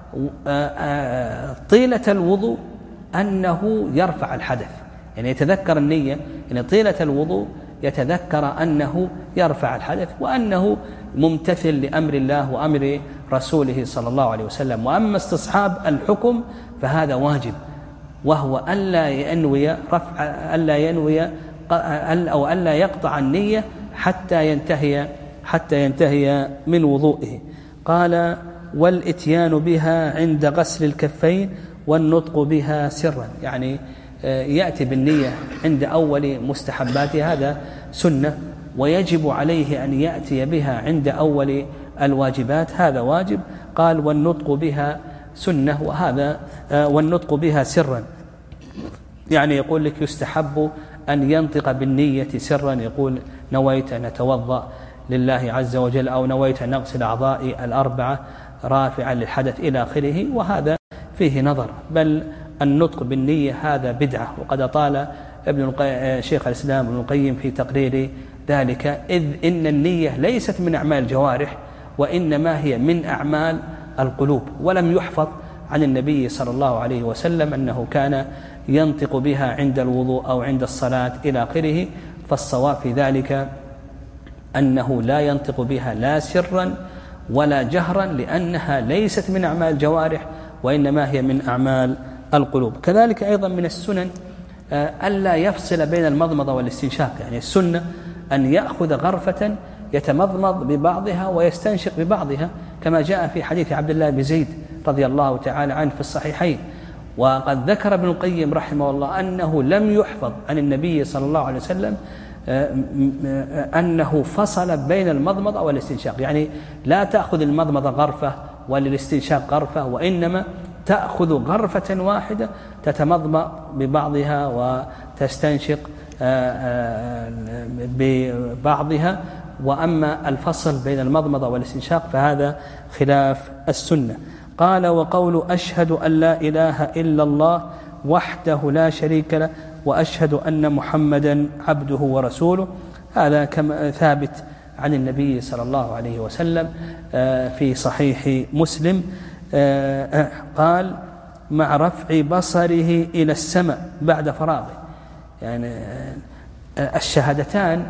طيلة الوضوء أنه يرفع الحدث، يعني يتذكر النية، يعني طيلة الوضوء يتذكر أنه يرفع الحدث، وأنه ممتثل لأمر الله وأمر رسوله صلى الله عليه وسلم. وأما استصحاب الحكم فهذا واجب، وهو ألا ينوي رفع ألا ينوي أو ألا يقطع النية حتى ينتهي حتى ينتهي من وضوئه. قال: والإتيان بها عند غسل الكفين والنطق بها سرا، يعني يأتي بالنية عند أول مستحبات، هذا سنة، ويجب عليه أن يأتي بها عند أول الواجبات، هذا واجب. قال: والنطق بها سنة، وهذا والنطق بها سرا، يعني يقول لك يستحب أن ينطق بالنية سرا، يقول: نويت أن أتوضأ لله عز وجل، أو نويت أن أغسل أعضائي الأربعة رافعا للحدث إلى آخره، وهذا فيه نظر، بل النطق بالنية هذا بدعة. وقد أطال ابن شيخ الإسلام ابن القيم في تقرير ذلك، إذ إن النية ليست من أعمال الجوارح، وإنما هي من أعمال القلوب، ولم يحفظ عن النبي صلى الله عليه وسلم أنه كان ينطق بها عند الوضوء أو عند الصلاة إلى آخره. فالصواب في ذلك أنه لا ينطق بها لا سرا ولا جهرا، لأنها ليست من أعمال الجوارح، وإنما هي من أعمال القلوب. كذلك أيضا من السنن ألا يفصل بين المضمضة والاستنشاق، يعني السنة أن يأخذ غرفة يتمضمض ببعضها ويستنشق ببعضها، كما جاء في حديث عبد الله بن زيد رضي الله تعالى عنه في الصحيحين. وقد ذكر ابن القيم رحمه الله أنه لم يحفظ عن النبي صلى الله عليه وسلم أنه فصل بين المضمضة والاستنشاق، يعني لا تأخذ المضمضة غرفة وللاستنشاق غرفة، وإنما تأخذ غرفة واحدة تتمضمض ببعضها وتستنشق ببعضها. وأما الفصل بين المضمضة والاستنشاق فهذا خلاف السنة. قال: وقول أشهد أن لا إله إلا الله وحده لا شريك له وأشهد أن محمدا عبده ورسوله، هذا كما ثابت عن النبي صلى الله عليه وسلم في صحيح مسلم. قال: مع رفع بصره إلى السماء بعد فراغه، يعني الشهادتان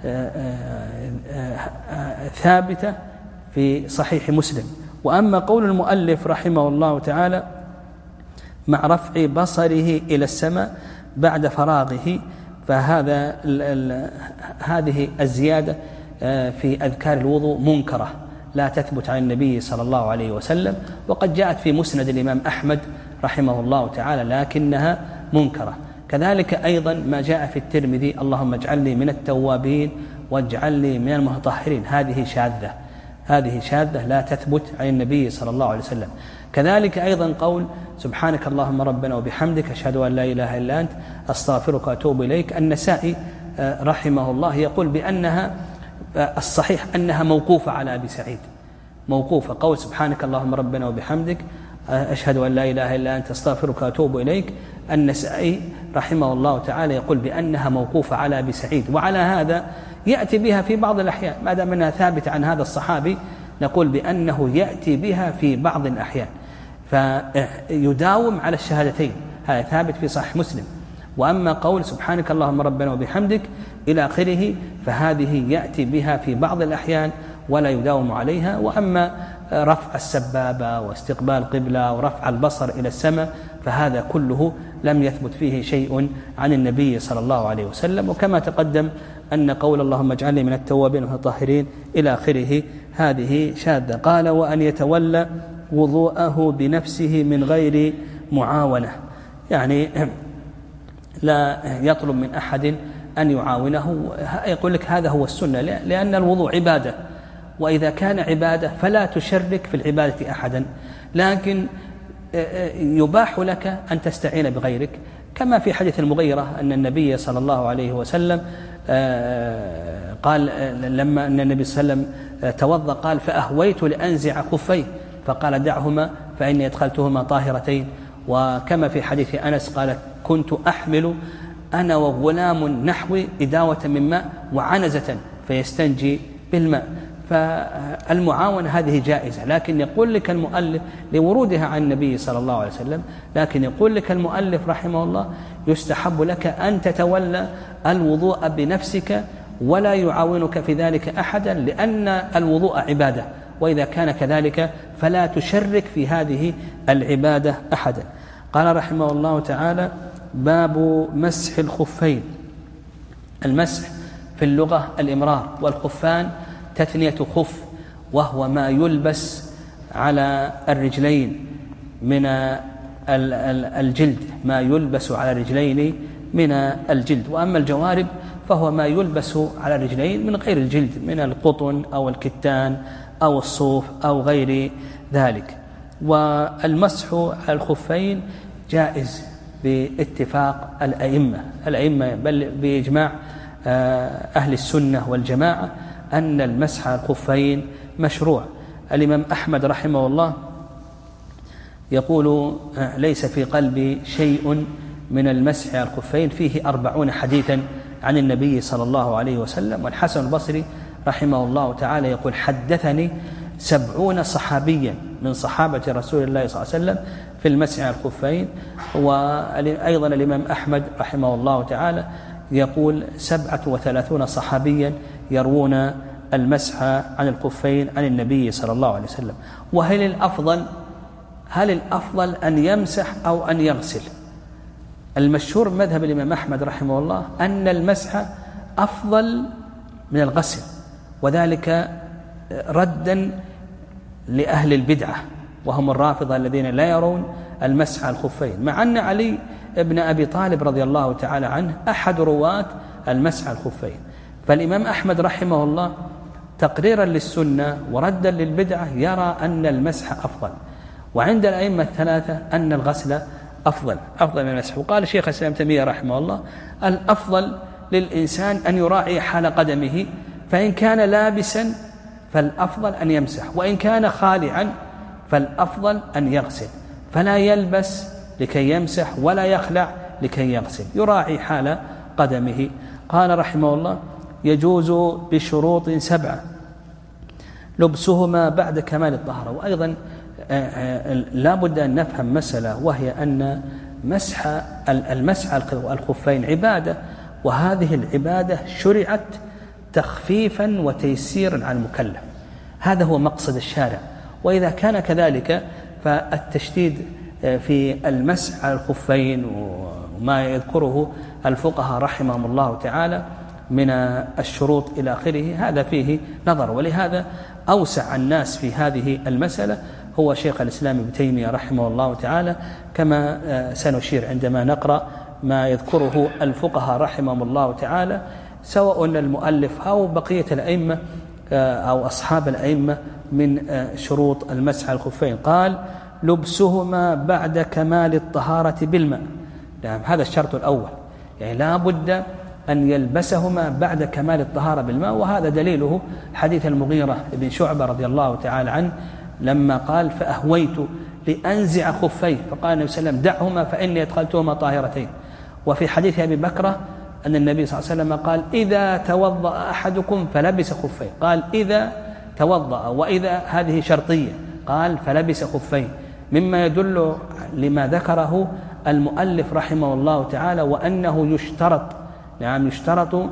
ثابتة في صحيح مسلم. وأما قول المؤلف رحمه الله تعالى مع رفع بصره إلى السماء بعد فراغه، فهذا ال ال هذه الزيادة في أذكار الوضوء منكرة، لا تثبت عن النبي صلى الله عليه وسلم، وقد جاءت في مسند الإمام أحمد رحمه الله تعالى، لكنها منكرة. كذلك أيضا ما جاء في الترمذي: اللهم اجعلني من التوابين واجعلني من المتطهرين، هذه شاذة، هذه شاذة لا تثبت عن النبي صلى الله عليه وسلم. كذلك أيضا قول سبحانك اللهم ربنا وبحمدك أشهد أن لا إله إلا أنت أستغفرك وأتوب إليك. النسائي رحمه الله يقول بأنها الصحيح أنها موقوفة على أبي سعيد، موقوفة، قول سبحانك اللهم ربنا وبحمدك أشهد أن لا إله إلا أنت أستغفرك وأتوب إليك. النسائي رحمه الله تعالى يقول بأنها موقوفة على أبي سعيد، وعلى هذا يأتي بها في بعض الأحيان، ما دام أنها ثابتة عن هذا الصحابي نقول بأنه يأتي بها في بعض الأحيان، فيداوم على الشهادتين، هذا ثابت في صحيح مسلم. وأما قول سبحانك اللهم ربنا وبحمدك إلى آخره فهذه يأتي بها في بعض الأحيان ولا يداوم عليها. وأما رفع السبابة واستقبال قبلة ورفع البصر إلى السماء فهذا كله لم يثبت فيه شيء عن النبي صلى الله عليه وسلم. وكما تقدم أن قول اللهم اجعلني من التوابين والمتطهرين إلى آخره هذه شاذة. قال: وأن يتولى وضوءه بنفسه من غير معاونة، يعني لا يطلب من أحد أن يعاونه، يقول لك هذا هو السنة، لأن الوضوء عبادة، وإذا كان عبادة فلا تشرك في العبادة أحدا، لكن يباح لك أن تستعين بغيرك، كما في حديث المغيرة أن النبي صلى الله عليه وسلم قال لما أن النبي صلى الله عليه وسلم توضأ قال: فأهويت لأنزع خفيه، فقال: دعهما فإني أدخلتهما طاهرتين. وكما في حديث أنس قال: كنت أحمل أنا وغلام نحوي إداوة من ماء وعنزة فيستنجي بالماء. فالمعاونة هذه جائزة، لكن يقول لك المؤلف لورودها عن النبي صلى الله عليه وسلم، لكن يقول لك المؤلف رحمه الله يستحب لك أن تتولى الوضوء بنفسك ولا يعاونك في ذلك أحدا، لأن الوضوء عبادة، وإذا كان كذلك فلا تشرك في هذه العبادة أحدا. قال رحمه الله تعالى: باب مسح الخفين. المسح في اللغة الإمرار، والخفان تثنية خف، وهو ما يلبس على الرجلين من الجلد، ما يلبس على الرجلين من الجلد. وأما الجوارب فهو ما يلبس على الرجلين من غير الجلد، من القطن أو الكتان أو الصوف أو غير ذلك. والمسح على الخفين جائز باتفاق الأئمة الأئمة بل بإجماع أهل السنة والجماعة أن المسح على الخفين مشروع. الإمام أحمد رحمه الله يقول: ليس في قلبي شيء من المسح على الخفين، فيه أربعون حديثا عن النبي صلى الله عليه وسلم. والحسن البصري رحمه الله تعالى يقول: حدثني سبعون صحابيا من صحابة رسول الله صلى الله عليه وسلم في المسح على الخفين. وأيضا الإمام أحمد رحمه الله تعالى يقول: سبعة وثلاثون صحابيا يروون المسح عن الخفين عن النبي صلى الله عليه وسلم. وهل الأفضل هل الأفضل أن يمسح أو أن يغسل؟ المشهور مذهب الإمام أحمد رحمه الله أن المسح أفضل من الغسل، وذلك ردا لأهل البدعة وهم الرافضة الذين لا يرون المسح على الخفين، مع أن علي ابن أبي طالب رضي الله تعالى عنه أحد رواة المسح على الخفين. فالإمام أحمد رحمه الله تقريرا للسنة وردا للبدعة يرى أن المسح أفضل، وعند الأئمة الثلاثة أن الغسل أفضل أفضل من المسح. وقال شيخ الإسلام ابن تيمية رحمه الله: الأفضل للإنسان أن يراعي حال قدمه، فإن كان لابسا فالأفضل أن يمسح، وإن كان خالعا فالأفضل أن يغسل، فلا يلبس لكي يمسح ولا يخلع لكي يغسل، يراعي حال قدمه. قال رحمه الله: يجوز بشروط سبعة لبسهما بعد كمال الطهارة. وأيضا لا بد أن نفهم مسألة، وهي أن مسح المسح الخفين عبادة، وهذه العبادة شرعت تخفيفا وتيسيرا على المكلف، هذا هو مقصد الشارع. وإذا كان كذلك فالتشديد في المسح على الخفين وما يذكره الفقهاء رحمهم الله تعالى من الشروط إلى آخره هذا فيه نظر، ولهذا أوسع الناس في هذه المسألة هو شيخ الإسلام ابن تيمية رحمه الله تعالى، كما سنشير عندما نقرأ ما يذكره الفقهاء رحمهم الله تعالى، سواء المؤلف أو بقية الأئمة أو أصحاب الأئمة من شروط المسح على الخفين. قال: لبسهما بعد كمال الطهارة بالماء. يعني هذا الشرط الأول، يعني لا بد أن يلبسهما بعد كمال الطهارة بالماء، وهذا دليله حديث المغيرة بن شعبة رضي الله تعالى عنه لما قال: فأهويت لأنزع خفيه، فقال النبي صلى الله عليه وسلم: دعهما فإني أدخلتهما طاهرتين. وفي حديث أبي بكرة أن النبي صلى الله عليه وسلم قال: إذا توضأ أحدكم فلبس خفيه، قال إذا توضأ، وإذا هذه شرطية، قال فلبس خفيه، مما يدل لما ذكره المؤلف رحمه الله تعالى، وأنه يشترط نعم يشترط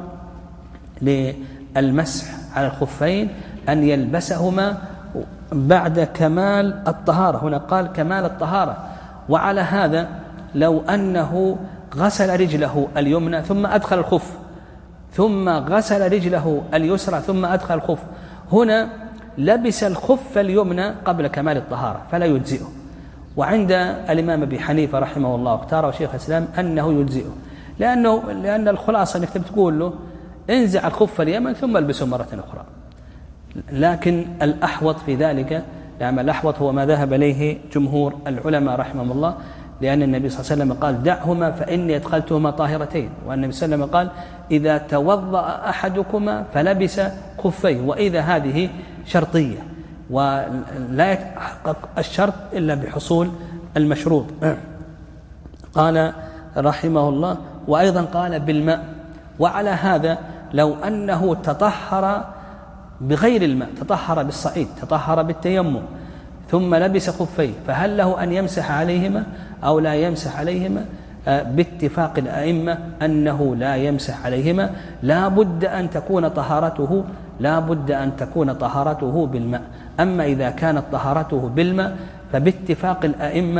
للمسح على الخفين أن يلبسهما بعد كمال الطهارة. هنا قال كمال الطهارة. وعلى هذا لو أنه غسل رجله اليمنى ثم أدخل الخف، ثم غسل رجله اليسرى ثم أدخل الخف، هنا لبس الخف اليمنى قبل كمال الطهارة فلا يجزئه. وعند الإمام أبي حنيفة رحمه الله اختاره شيخ الإسلام أنه يجزئه، لأنه لأن الخلاصة أنك تقول له انزع الخف اليمن ثم البسه مرة أخرى. لكن الأحوط في ذلك يعني الأحوط هو ما ذهب إليه جمهور العلماء رحمهم الله، لأن النبي صلى الله عليه وسلم قال: دعهما فإني أدخلتهما طاهرتين. والنبي صلى الله عليه وسلم قال: إذا توضأ أحدكما فلبس خفيه، وإذا هذه شرطية، ولا يتحقق الشرط إلا بحصول المشروط. قال رحمه الله: وأيضا قال بالماء. وعلى هذا لو أنه تطهر بغير الماء، تطهر بالصعيد، تطهر بالتيمم، ثم لبس خفيه، فهل له أن يمسح عليهما أو لا يمسح عليهما؟ باتفاق الأئمة أنه لا يمسح عليهما، لا بد أن تكون طهارته لا بد أن تكون طهارته بالماء. أما إذا كانت طهارته بالماء فباتفاق الأئمة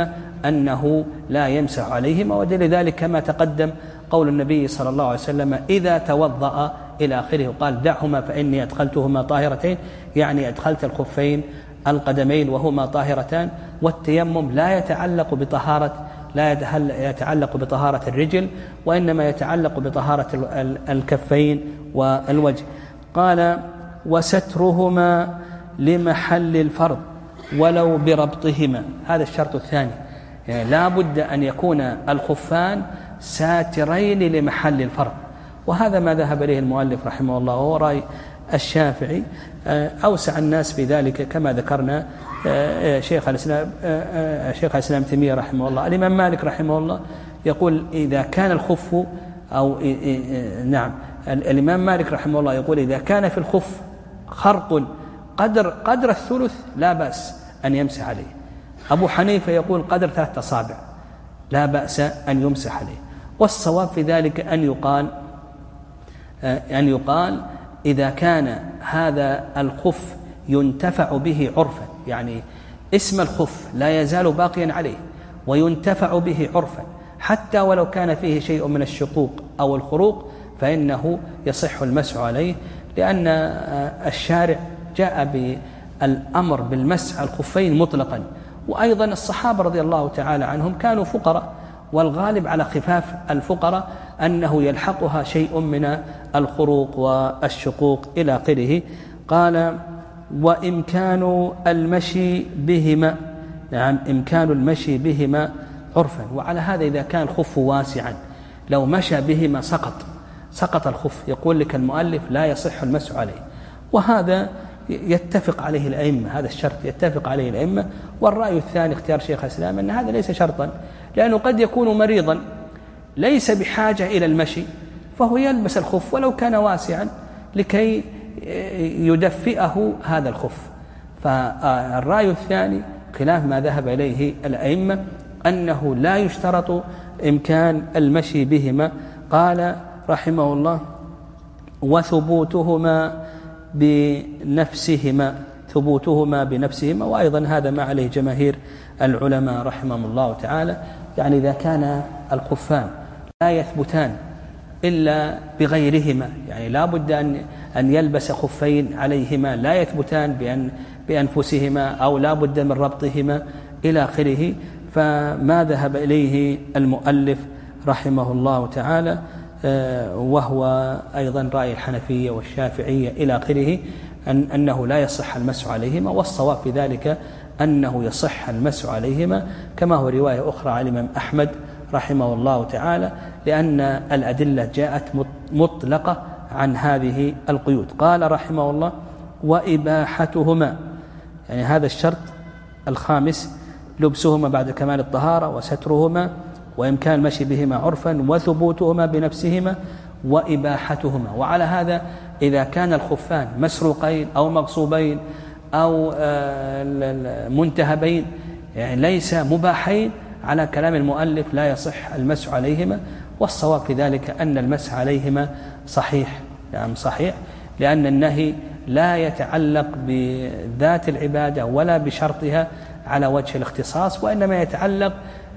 أنه لا يمسح عليهما. ودليل ذلك كما تقدم قول النبي صلى الله عليه وسلم إذا توضأ إلى آخره قال دعهما فإني أدخلتهما طاهرتين، يعني أدخلت الخفين القدمين وهما طاهرتان. والتيمم لا يتعلق بطهارة لا يتعلق بطهارة الرجل، وإنما يتعلق بطهارة الكفين والوجه. قال وسترهما لمحل الفرض ولو بربطهما، هذا الشرط الثاني، يعني لا بد أن يكون الخفان ساترين لمحل الفرض، وهذا ما ذهب إليه المؤلف رحمه الله وهو رأي الشافعي. أوسع الناس في ذلك كما ذكرنا شيخ الإسلام شيخ الإسلام تيمية رحمه الله. الإمام مالك رحمه الله يقول إذا كان الخف أو نعم الإمام مالك رحمه الله يقول إذا كان في الخف خرق قدر قدر الثلث لا بأس أن يمسح عليه. أبو حنيفة يقول قدر ثلاثة أصابع لا بأس أن يمسح عليه. والصواب في ذلك أن يقال أن يقال إذا كان هذا الخف ينتفع به عرفا، يعني اسم الخف لا يزال باقيا عليه وينتفع به عرفا حتى ولو كان فيه شيء من الشقوق أو الخروق فإنه يصح المسح عليه، لأن الشارع جاء بالأمر بالمسح على الخفين مطلقا. وأيضا الصحابة رضي الله تعالى عنهم كانوا فقراء، والغالب على خفاف الفقراء أنه يلحقها شيء من الخروق والشقوق إلى آخره. قال وإمكان المشي بهما، نعم إمكان المشي بهما عرفا. وعلى هذا إذا كان الخف واسعا لو مشى بهما سقط سقط الخف، يقول لك المؤلف لا يصح المسح عليه، وهذا يتفق عليه الأئمة، هذا الشرط يتفق عليه الأئمة. والرأي الثاني اختيار شيخ الإسلام أن هذا ليس شرطا، لأنه قد يكون مريضا ليس بحاجة إلى المشي فهو يلبس الخف ولو كان واسعا لكي يدفئه هذا الخف. فالرأي الثاني خلاف ما ذهب إليه الأئمة أنه لا يشترط إمكان المشي بهما. قال رحمه الله وثبوتهما بنفسهما ثبوتهما بنفسهما. وأيضا هذا ما عليه جماهير العلماء رحمهم الله تعالى، يعني إذا كان الخفان لا يثبتان إلا بغيرهما، يعني لا بد أن أن يلبس خفين عليهما لا يثبتان بأن بأنفسهما أو لا بد من ربطهما إلى آخره. فما ذهب إليه المؤلف رحمه الله تعالى وهو أيضا رأي الحنفية والشافعية إلى آخره أن أنه لا يصح المسح عليهما. والصواب في ذلك أنه يصح المسح عليهما، كما هو رواية أخرى عن الإمام أحمد رحمه الله تعالى، لأن الأدلة جاءت مطلقة عن هذه القيود. قال رحمه الله وإباحتهما، يعني هذا الشرط الخامس لبسهما بعد كمال الطهارة وسترهما وإمكان المشي بهما عرفا وثبوتهما بنفسهما وإباحتهما. وعلى هذا إذا كان الخفان مسروقين أو مغصوبين أو منتهبين يعني ليس مباحين، على كلام المؤلف لا يصح المسح عليهما. والصواب في ذلك أن المسح عليهما صحيح، يعني صحيح، لأن النهي لا يتعلق بذات العبادة ولا بشرطها على وجه الاختصاص، وإنما يتعلق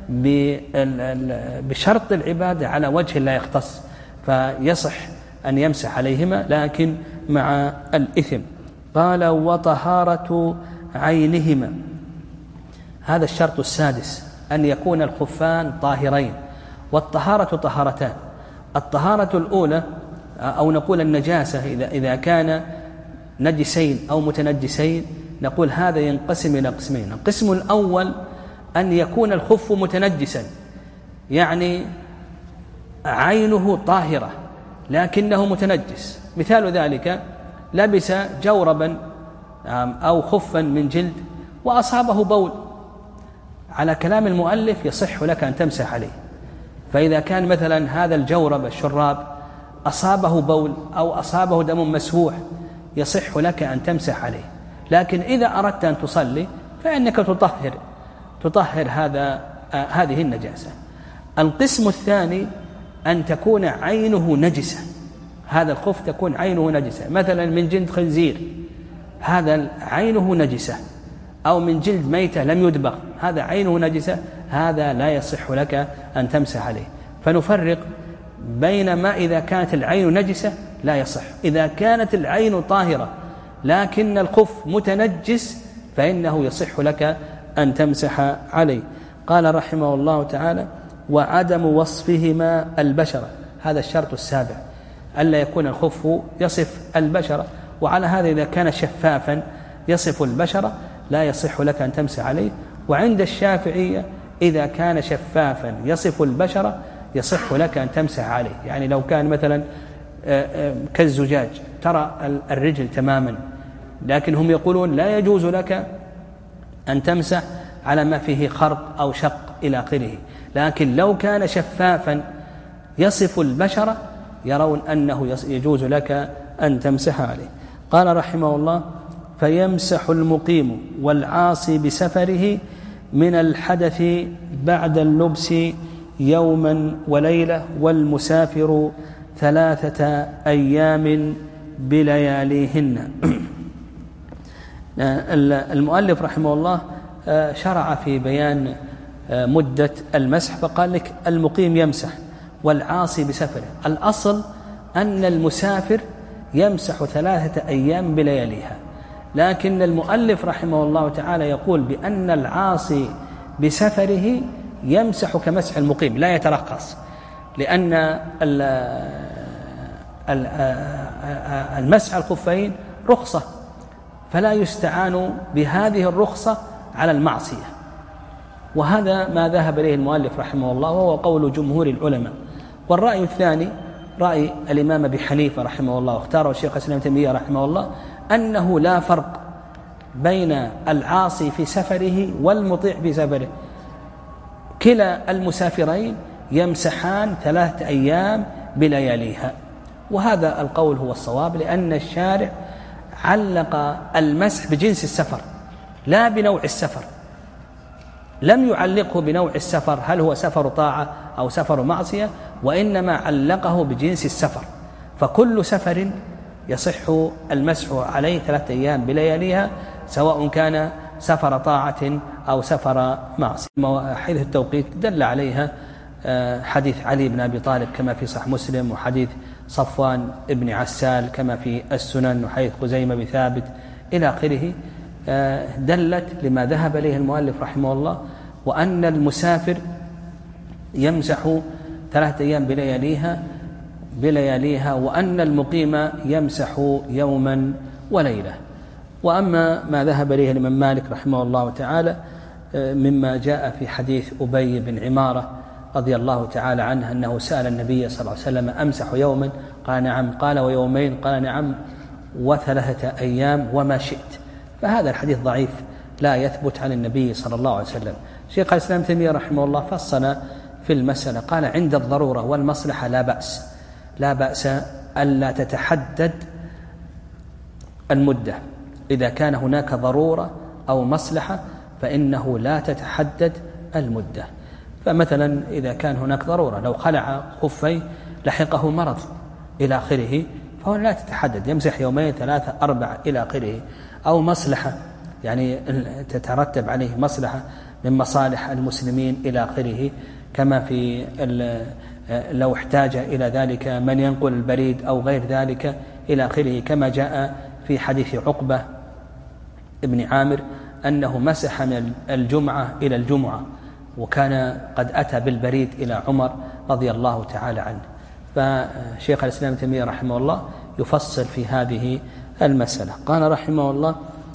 بشرط العبادة على وجه لا يختص، فيصح أن يمسح عليهما لكن مع الإثم. قال وطهارة عينهما، هذا الشرط السادس، أن يكون الخفان طاهرين. والطهارة طهارتان، الطهارة الأولى أو نقول النجاسة إذا إذا كان نجسين أو متنجسين نقول هذا ينقسم إلى قسمين. القسم الأول أن يكون الخف متنجسا، يعني عينه طاهرة لكنه متنجس. مثال ذلك لبس جوربا أو خفا من جلد وأصابه بول، على كلام المؤلف يصح لك أن تمسح عليه. فإذا كان مثلا هذا الجورب الشراب أصابه بول أو أصابه دم مسفوح يصح لك أن تمسح عليه. لكن إذا أردت أن تصلي فإنك تطهر تطهر هذا آه هذه النجاسة. القسم الثاني أن تكون عينه نجسة، هذا الخف تكون عينه نجسة، مثلا من جلد خنزير هذا عينه نجسة، أو من جلد ميتة لم يدبغ هذا عينه نجسة، هذا لا يصح لك أن تمسح عليه. فنفرق بين ما إذا كانت العين نجسة لا يصح، إذا كانت العين طاهرة لكن الخف متنجس فإنه يصح لك أن تمسح عليه. قال رحمه الله تعالى: وعدم وصفهما البشرة، هذا الشرط السابع، ألا يكون الخف يصف البشرة، وعلى هذا إذا كان شفافا يصف البشرة لا يصح لك أن تمسح عليه. وعند الشافعية إذا كان شفافا يصف البشرة يصح لك أن تمسح عليه، يعني لو كان مثلا كالزجاج ترى الرجل تماما، لكن هم يقولون لا يجوز لك أن تمسح على ما فيه خرق أو شق إلى آخره، لكن لو كان شفافا يصف البشرة يرون أنه يجوز لك أن تمسح عليه. قال رحمه الله: فيمسح المقيم والعاصي بسفره من الحدث بعد اللبس يوما وليلة، والمسافر ثلاثة أيام بلياليهن. المؤلف رحمه الله شرع في بيان مدة المسح، فقال لك المقيم يمسح والعاصي بسفره. الأصل أن المسافر يمسح ثلاثة أيام بلياليها، لكن المؤلف رحمه الله تعالى يقول بأن العاصي بسفره يمسح كمسح المقيم لا يترخص، لأن المسح الخفين رخصة فلا يستعان بهذه الرخصة على المعصية، وهذا ما ذهب إليه المؤلف رحمه الله وهو قول جمهور العلماء. والرأي الثاني رأي الإمام أبي حنيفة رحمه الله واختاره الشيخ الإسلام ابن تيمية رحمه الله، أنه لا فرق بين العاصي في سفره والمطيع في سفره، كلا المسافرين يمسحان ثلاثة أيام بلياليها. وهذا القول هو الصواب، لأن الشارع علق المسح بجنس السفر لا بنوع السفر، لم يعلقه بنوع السفر هل هو سفر طاعة أو سفر معصية، وإنما علقه بجنس السفر، فكل سفر يصح المسح عليه ثلاثة أيام بلياليها سواء كان سفر طاعة أو سفر معصية. حيث التوقيت دل عليها حديث علي بن أبي طالب كما في صحيح مسلم، وحديث صفوان بن عسال كما في السنن، وحديث خزيمة بن ثابت إلى آخره، دلت لما ذهب إليه المؤلف رحمه الله، وأن المسافر يمسح ثلاثة أيام بلياليها بلياليها وأن المقيم يمسح يوما وليلة. وأما ما ذهب إليه الإمام مالك رحمه الله تعالى مما جاء في حديث أبي بن عمارة رضي الله تعالى عنه أنه سأل النبي صلى الله عليه وسلم: أمسح يوما؟ قال: نعم. قال: ويومين؟ قال: نعم. وثلاثة أيام وما شئت. فهذا الحديث ضعيف لا يثبت عن النبي صلى الله عليه وسلم. شيخ الإسلام تيمية رحمه الله فصل في المسألة، قال: عند الضرورة والمصلحة لا بأس لا بأس ألا تتحدد المدة، إذا كان هناك ضرورة أو مصلحة فإنه لا تتحدد المدة. فمثلا إذا كان هناك ضرورة، لو خلع خفي لحقه مرض إلى آخره فهو لا تتحدد، يمسح يومين ثلاثة أربعة إلى آخره، أو مصلحة يعني تترتب عليه مصلحة من مصالح المسلمين إلى آخره، كما في لو احتاج إلى ذلك من ينقل البريد أو غير ذلك إلى آخره، كما جاء في حديث عقبة ابن عامر أنه مسح من الجمعة إلى الجمعة، وكان قد أتى بالبريد إلى عمر رضي الله تعالى عنه. فشيخ الإسلام تيمية رحمه الله يفصل في هذه المسألة. قال رحمه الله: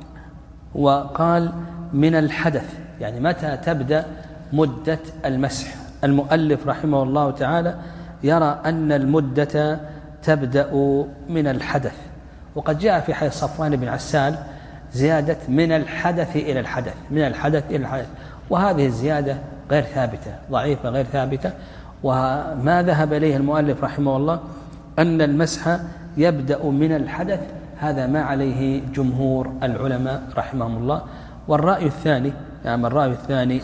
وقال من الحدث، يعني متى تبدأ مدة المسح؟ المؤلف رحمه الله تعالى يرى أن المدة تبدأ من الحدث، وقد جاء في حديث صفوان بن عسال زيادة من الحدث إلى الحدث، من الحدث إلى الحدث، وهذه الزيادة غير ثابتة، ضعيفة غير ثابتة. وما ذهب إليه المؤلف رحمه الله أن المسح يبدأ من الحدث، هذا ما عليه جمهور العلماء رحمهم الله. والرأي الثاني يعني الرأي الثاني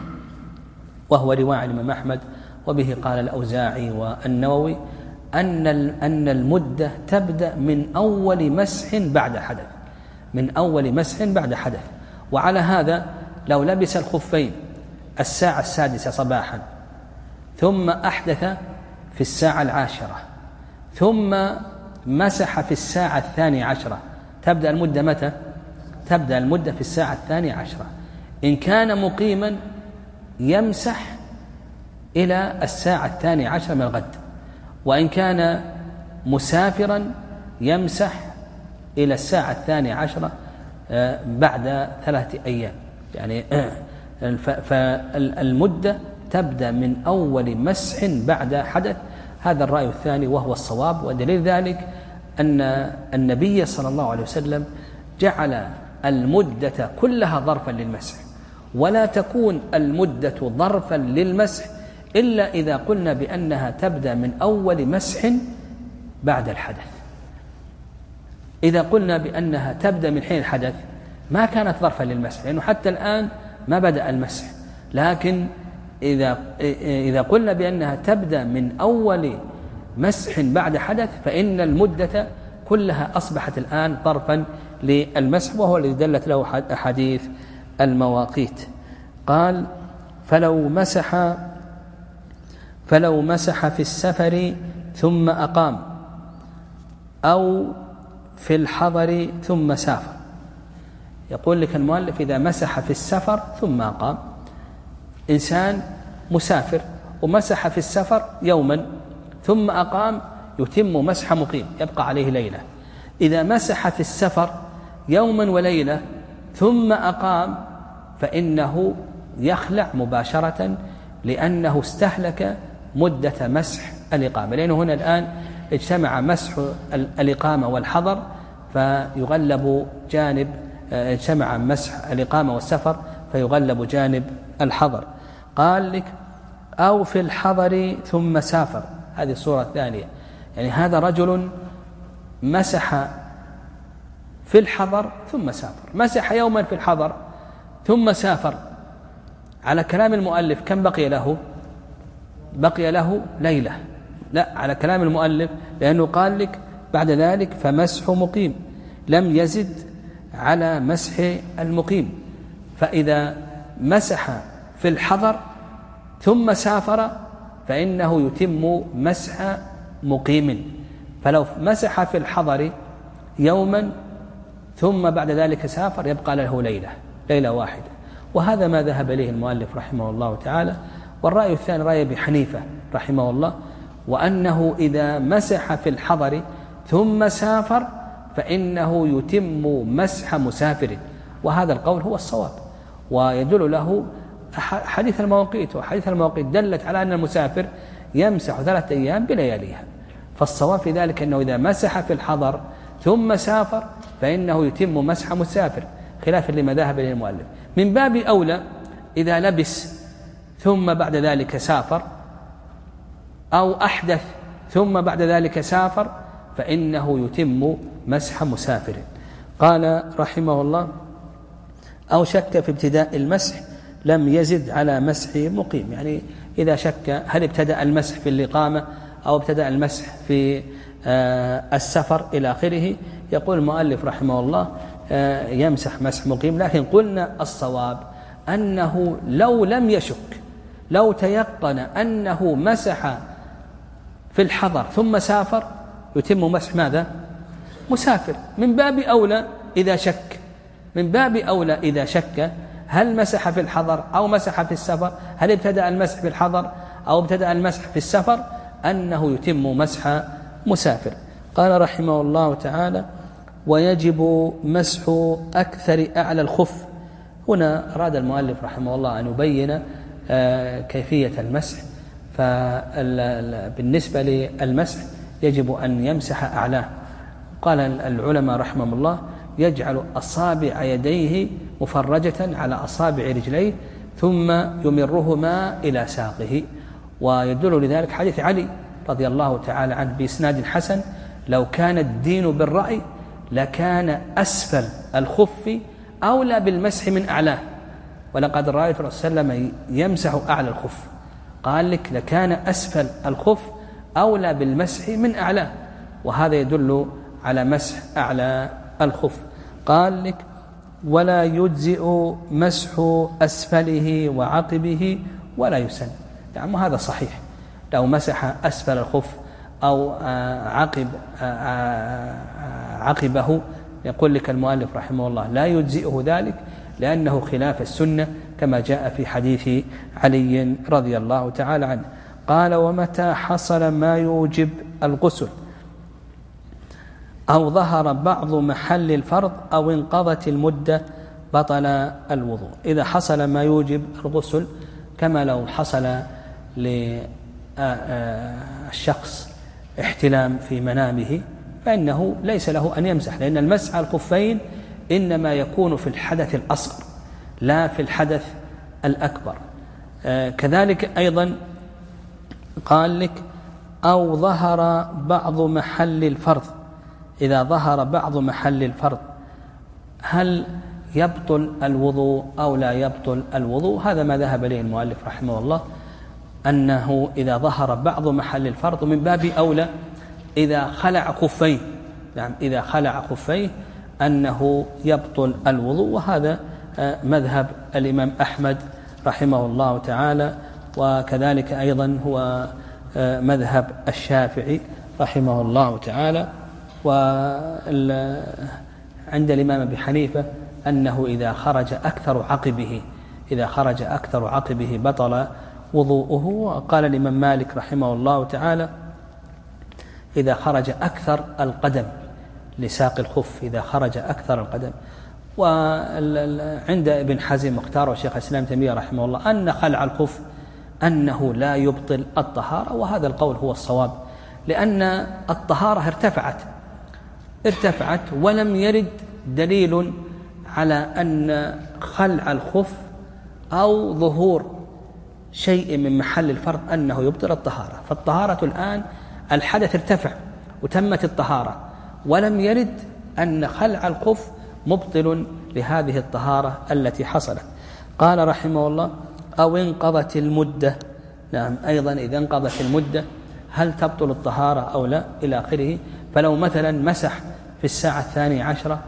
وهو رواية الإمام أحمد وبه قال الأوزاعي والنووي أن أن المدة تبدأ من أول مسح بعد حدث، من أول مسح بعد حدث. وعلى هذا لو لبس الخفين الساعة السادسة صباحا، ثم أحدث في الساعة العاشرة، ثم مسح في الساعة الثانية عشرة، تبدأ المدة متى؟ تبدأ المدة في الساعة الثانية عشرة. إن كان مقيما يمسح إلى الساعة الثانية عشرة من الغد، وإن كان مسافرا يمسح إلى الساعة الثانية عشرة بعد ثلاثة أيام. يعني فالمدة تبدأ من أول مسح بعد حدث. هذا الرأي الثاني وهو الصواب، ودليل ذلك أن النبي صلى الله عليه وسلم جعل المدة كلها ظرفا للمسح، ولا تكون المدة ظرفا للمسح إلا إذا قلنا بأنها تبدأ من أول مسح بعد الحدث. إذا قلنا بأنها تبدأ من حين الحدث ما كانت ظرفا للمسح، لأنه حتى الآن ما بدأ المسح. لكن إذا إذا قلنا بأنها تبدأ من أول مسح بعد حدث فإن المدة كلها أصبحت الآن ظرفا للمسح، وهو الذي دلت له أحاديث المواقيت. قال: فلو مسح فلو مسح في السفر ثم أقام، أو في الحضر ثم سافر. يقول لك المؤلف: إذا مسح في السفر ثم أقام، إنسان مسافر ومسح في السفر يوما ثم أقام، يتم مسح مقيم يبقى عليه ليلة. إذا مسح في السفر يوما وليلة ثم أقام فإنه يخلع مباشرة، لأنه استهلك مدة مسح الإقامة، لأنه هنا الآن اجتمع مسح الإقامة والحضر فيغلب جانب، اجتمع مسح الإقامة والسفر فيغلب جانب الحضر. قال لك: أو في الحضر ثم سافر. هذه الصورة الثانية، يعني هذا رجل مسح في الحضر ثم سافر، مسح يوما في الحضر ثم سافر. على كلام المؤلف كم بقي له؟ بقي له ليلة. لا، على كلام المؤلف، لأنه قال لك بعد ذلك فمسح مقيم، لم يزد على مسح المقيم. فإذا مسح في الحضر ثم سافر فإنه يتم مسح مقيم. فلو مسح في الحضر يوما ثم بعد ذلك سافر يبقى له ليلة ليلة واحدة. وهذا ما ذهب إليه المؤلف رحمه الله تعالى. والرأي الثاني رأي أبي حنيفة رحمه الله، وأنه إذا مسح في الحضر ثم سافر فإنه يتم مسح مسافر، وهذا القول هو الصواب. ويدل له حديث المواقيت، وحديث المواقيت دلت على أن المسافر يمسح ثلاثة أيام بلياليها. فالصواب في ذلك أنه إذا مسح في الحضر ثم سافر فإنه يتم مسح مسافر، خلافا لما ذهب إليه المؤلف. من باب أولى إذا لبس ثم بعد ذلك سافر، أو أحدث ثم بعد ذلك سافر، فإنه يتم مسح مسافر. قال رحمه الله: أو شك في ابتداء المسح لم يزد على مسح مقيم. يعني إذا شك هل ابتدأ المسح في الإقامة أو ابتدأ المسح في السفر إلى آخره، يقول المؤلف رحمه الله يمسح مسح مقيم. لكن قلنا الصواب أنه لو لم يشك، لو تيقن أنه مسح في الحضر ثم سافر يتم مسح ماذا؟ مسافر. من باب أولى إذا شك، من باب أولى إذا شك هل مسح في الحضر أو مسح في السفر، هل ابتدأ المسح في الحضر أو ابتدأ المسح في السفر، أنه يتم مسح مسافر. قال رحمه الله تعالى: ويجب مسح أكثر أعلى الخف. هنا أراد المؤلف رحمه الله أن يبين كيفية المسح. فبالنسبة للمسح يجب أن يمسح أعلاه. قال العلماء رحمهم الله: يجعل أصابع يديه مفرجة على أصابع رجليه ثم يمرهما إلى ساقه. ويدل لذلك حديث علي رضي الله تعالى عنه بإسناد حسن: لو كان الدين بالرأي لكان أسفل الخف أولى بالمسح من أعلاه، ولقد رأيت الرسول صلى الله عليه وسلم يمسح أعلى الخف. قال لك لكان أسفل الخف أولى بالمسح من أعلاه، وهذا يدل على مسح أعلى الخف. قال لك: ولا يجزئ مسح أسفله وعقبه ولا يسن. يعني هذا صحيح، لو مسح أسفل الخف أو عقب عقبه يقول لك المؤلف رحمه الله لا يجزئه ذلك لأنه خلاف السنة كما جاء في حديث علي رضي الله تعالى عنه. قال ومتى حصل ما يوجب الغسل أو ظهر بعض محل الفرض أو انقضت المدة بطل الوضوء. إذا حصل ما يوجب الغسل كما لو حصل للشخص احتلام في منامه فإنه ليس له أن يمسح، لأن المسح على الخفين إنما يكون في الحدث الأصغر لا في الحدث الأكبر. كذلك أيضا قال لك أو ظهر بعض محل الفرض، إذا ظهر بعض محل الفرض هل يبطل الوضوء أو لا يبطل الوضوء؟ هذا ما ذهب إليه المؤلف رحمه الله، أنه إذا ظهر بعض محل الفرض من باب أولى إذا خلع خفيه، نعم إذا خلع خفيه أنه يبطل الوضوء. وهذا مذهب الإمام أحمد رحمه الله تعالى، وكذلك أيضا هو مذهب الشافعي رحمه الله تعالى. وعند الإمام أبي حنيفة أنه إذا خرج أكثر عقبه إذا خرج أكثر عقبه بطل وضوءه. وقال الإمام مالك رحمه الله تعالى إذا خرج أكثر القدم لساق الخف، إذا خرج أكثر القدم. وعند ابن حزم مختار وشيخ الإسلام تيمية رحمه الله أن خلع الخف أنه لا يبطل الطهارة، وهذا القول هو الصواب، لأن الطهارة ارتفعت ارتفعت ولم يرد دليل على أن خلع الخف أو ظهور شيء من محل الفرض أنه يبطل الطهارة. فالطهارة الآن الحدث ارتفع وتمت الطهارة، ولم يرد أن خلع الخف مبطل لهذه الطهارة التي حصلت. قال رحمه الله أو انقضت المدة، نعم أيضا إذا انقضت المدة هل تبطل الطهارة أو لا إلى آخره. فلو مثلا مسح في الساعة الثانية عشرة،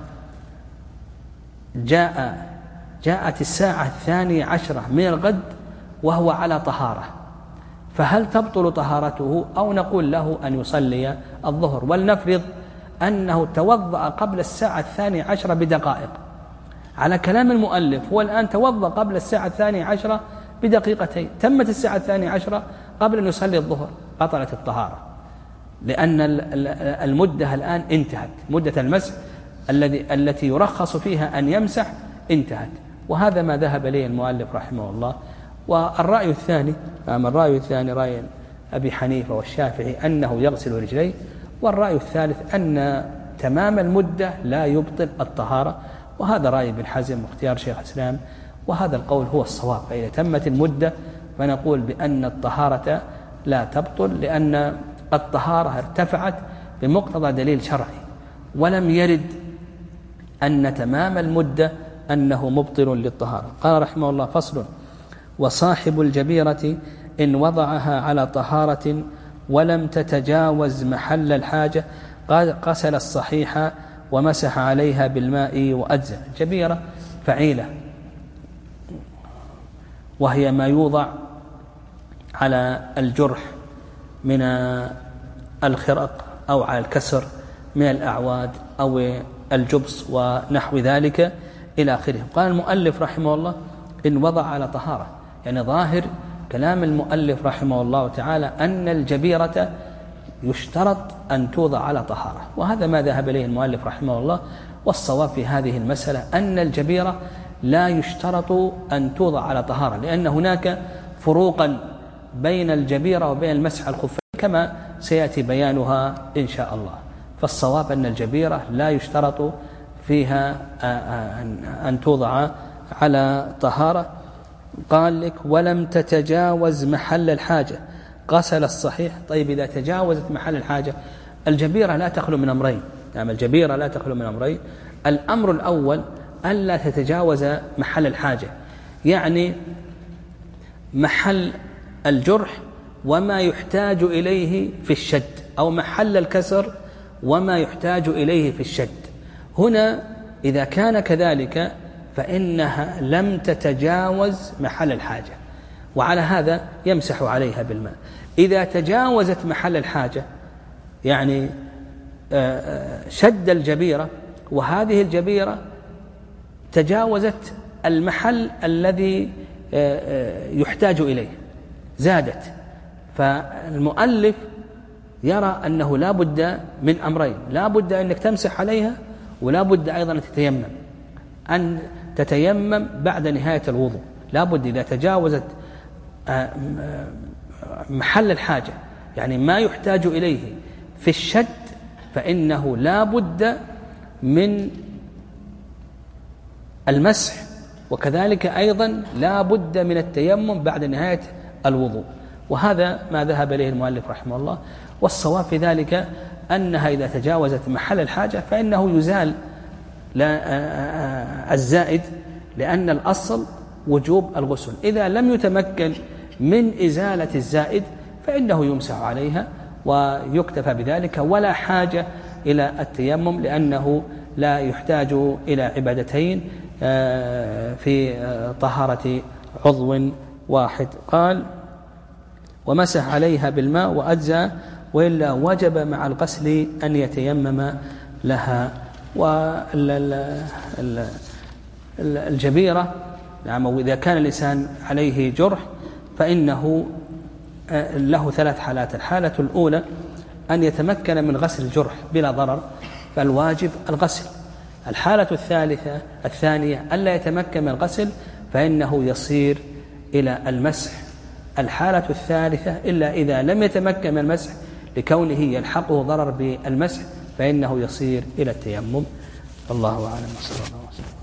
جاء جاءت الساعة الثانية عشرة من الغد وهو على طهارة، فهل تبطل طهارته أو نقول له أن يصلي الظهر؟ ولنفرض أنه توضأ قبل الساعة الثانية عشرة بدقائق، على كلام المؤلف هو الآن توضأ قبل الساعة الثانية عشرة بدقيقتين، تمت الساعة الثانية عشرة قبل أن يصلي الظهر، بطلت الطهارة، لأن المدة الآن انتهت، مدة المسح الذي التي يرخص فيها أن يمسح انتهت. وهذا ما ذهب إليه المؤلف رحمه الله. والرأي الثاني أما الرأي الثاني رأي أبي حنيفة والشافعي أنه يغسل رجليه، والرأي الثالث أن تمام المدة لا يبطل الطهارة، وهذا رأي ابن حزم واختيار شيخ الإسلام، وهذا القول هو الصواب. فإذا تمت المدة فنقول بأن الطهارة لا تبطل، لأن الطهارة ارتفعت بمقتضى دليل شرعي، ولم يرد أن تمام المدة أنه مبطل للطهارة. قال رحمه الله فصل وصاحب الجبيرة إن وضعها على طهارة ولم تتجاوز محل الحاجة غسل الصحيح ومسح عليها بالماء وأجزأ. جبيرة فعيلة، وهي ما يوضع على الجرح من الخرق أو على الكسر من الأعواد أو الجبس ونحو ذلك إلى آخره. قال المؤلف رحمه الله إن وضع على طهارة، يعني ظاهر كلام المؤلف رحمه الله تعالى أن الجبيرة يشترط أن توضع على طهارة، وهذا ما ذهب إليه المؤلف رحمه الله. والصواب في هذه المسألة أن الجبيرة لا يشترط أن توضع على طهارة، لأن هناك فروقا بين الجبيرة وبين المسح على الخفين كما سيأتي بيانها إن شاء الله. فالصواب أن الجبيرة لا يشترط فيها أن توضع على طهارة. قال لك ولم تتجاوز محل الحاجة غسل الصحيح. طيب إذا تجاوزت محل الحاجة، الجبيرة لا تخلو من أمرين، نعم الجبيرة لا تخلو من أمرين. الأمر الأول ألا تتجاوز محل الحاجة، يعني محل الجرح وما يحتاج إليه في الشد، أو محل الكسر وما يحتاج إليه في الشد. هنا إذا كان كذلك فإنها لم تتجاوز محل الحاجة، وعلى هذا يمسح عليها بالماء. إذا تجاوزت محل الحاجة يعني شد الجبيرة وهذه الجبيرة تجاوزت المحل الذي يحتاج إليه زادت، فالمؤلف يرى أنه لا بد من أمرين: لا بد أنك تمسح عليها، ولا بد أيضا أن تتيمم أن تتيمم بعد نهاية الوضوء. لا بد إذا تجاوزت محل الحاجة يعني ما يحتاج إليه في الشد فإنه لا بد من المسح، وكذلك أيضا لا بد من التيمم بعد نهاية الوضوء. وهذا ما ذهب إليه المؤلف رحمه الله. والصواب في ذلك أنها إذا تجاوزت محل الحاجة فإنه يزال الزائد، لأن الأصل وجوب الغسل. إذا لم يتمكن من إزالة الزائد فإنه يمسح عليها ويكتفى بذلك، ولا حاجة إلى التيمم، لأنه لا يحتاج إلى عبادتين في طهارة عضو واحد. قال: ومسح عليها بالماء وأجزى، وإلا وجب مع الغسل أن يتيمم لها. والجبيرة نعم، وإذا كان الإنسان عليه جرح فإنه له ثلاث حالات: الحالة الأولى أن يتمكن من غسل الجرح بلا ضرر، فالواجب الغسل. الحالة الثالثة الثانية ألا يتمكن من الغسل فإنه يصير إلى المسح. الحالة الثالثة إلا إذا لم يتمكن من المسح لكونه يلحقه ضرر بالمسح فإنه يصير إلى التيمم. الله أعلم. صلى الله عليه وسلم.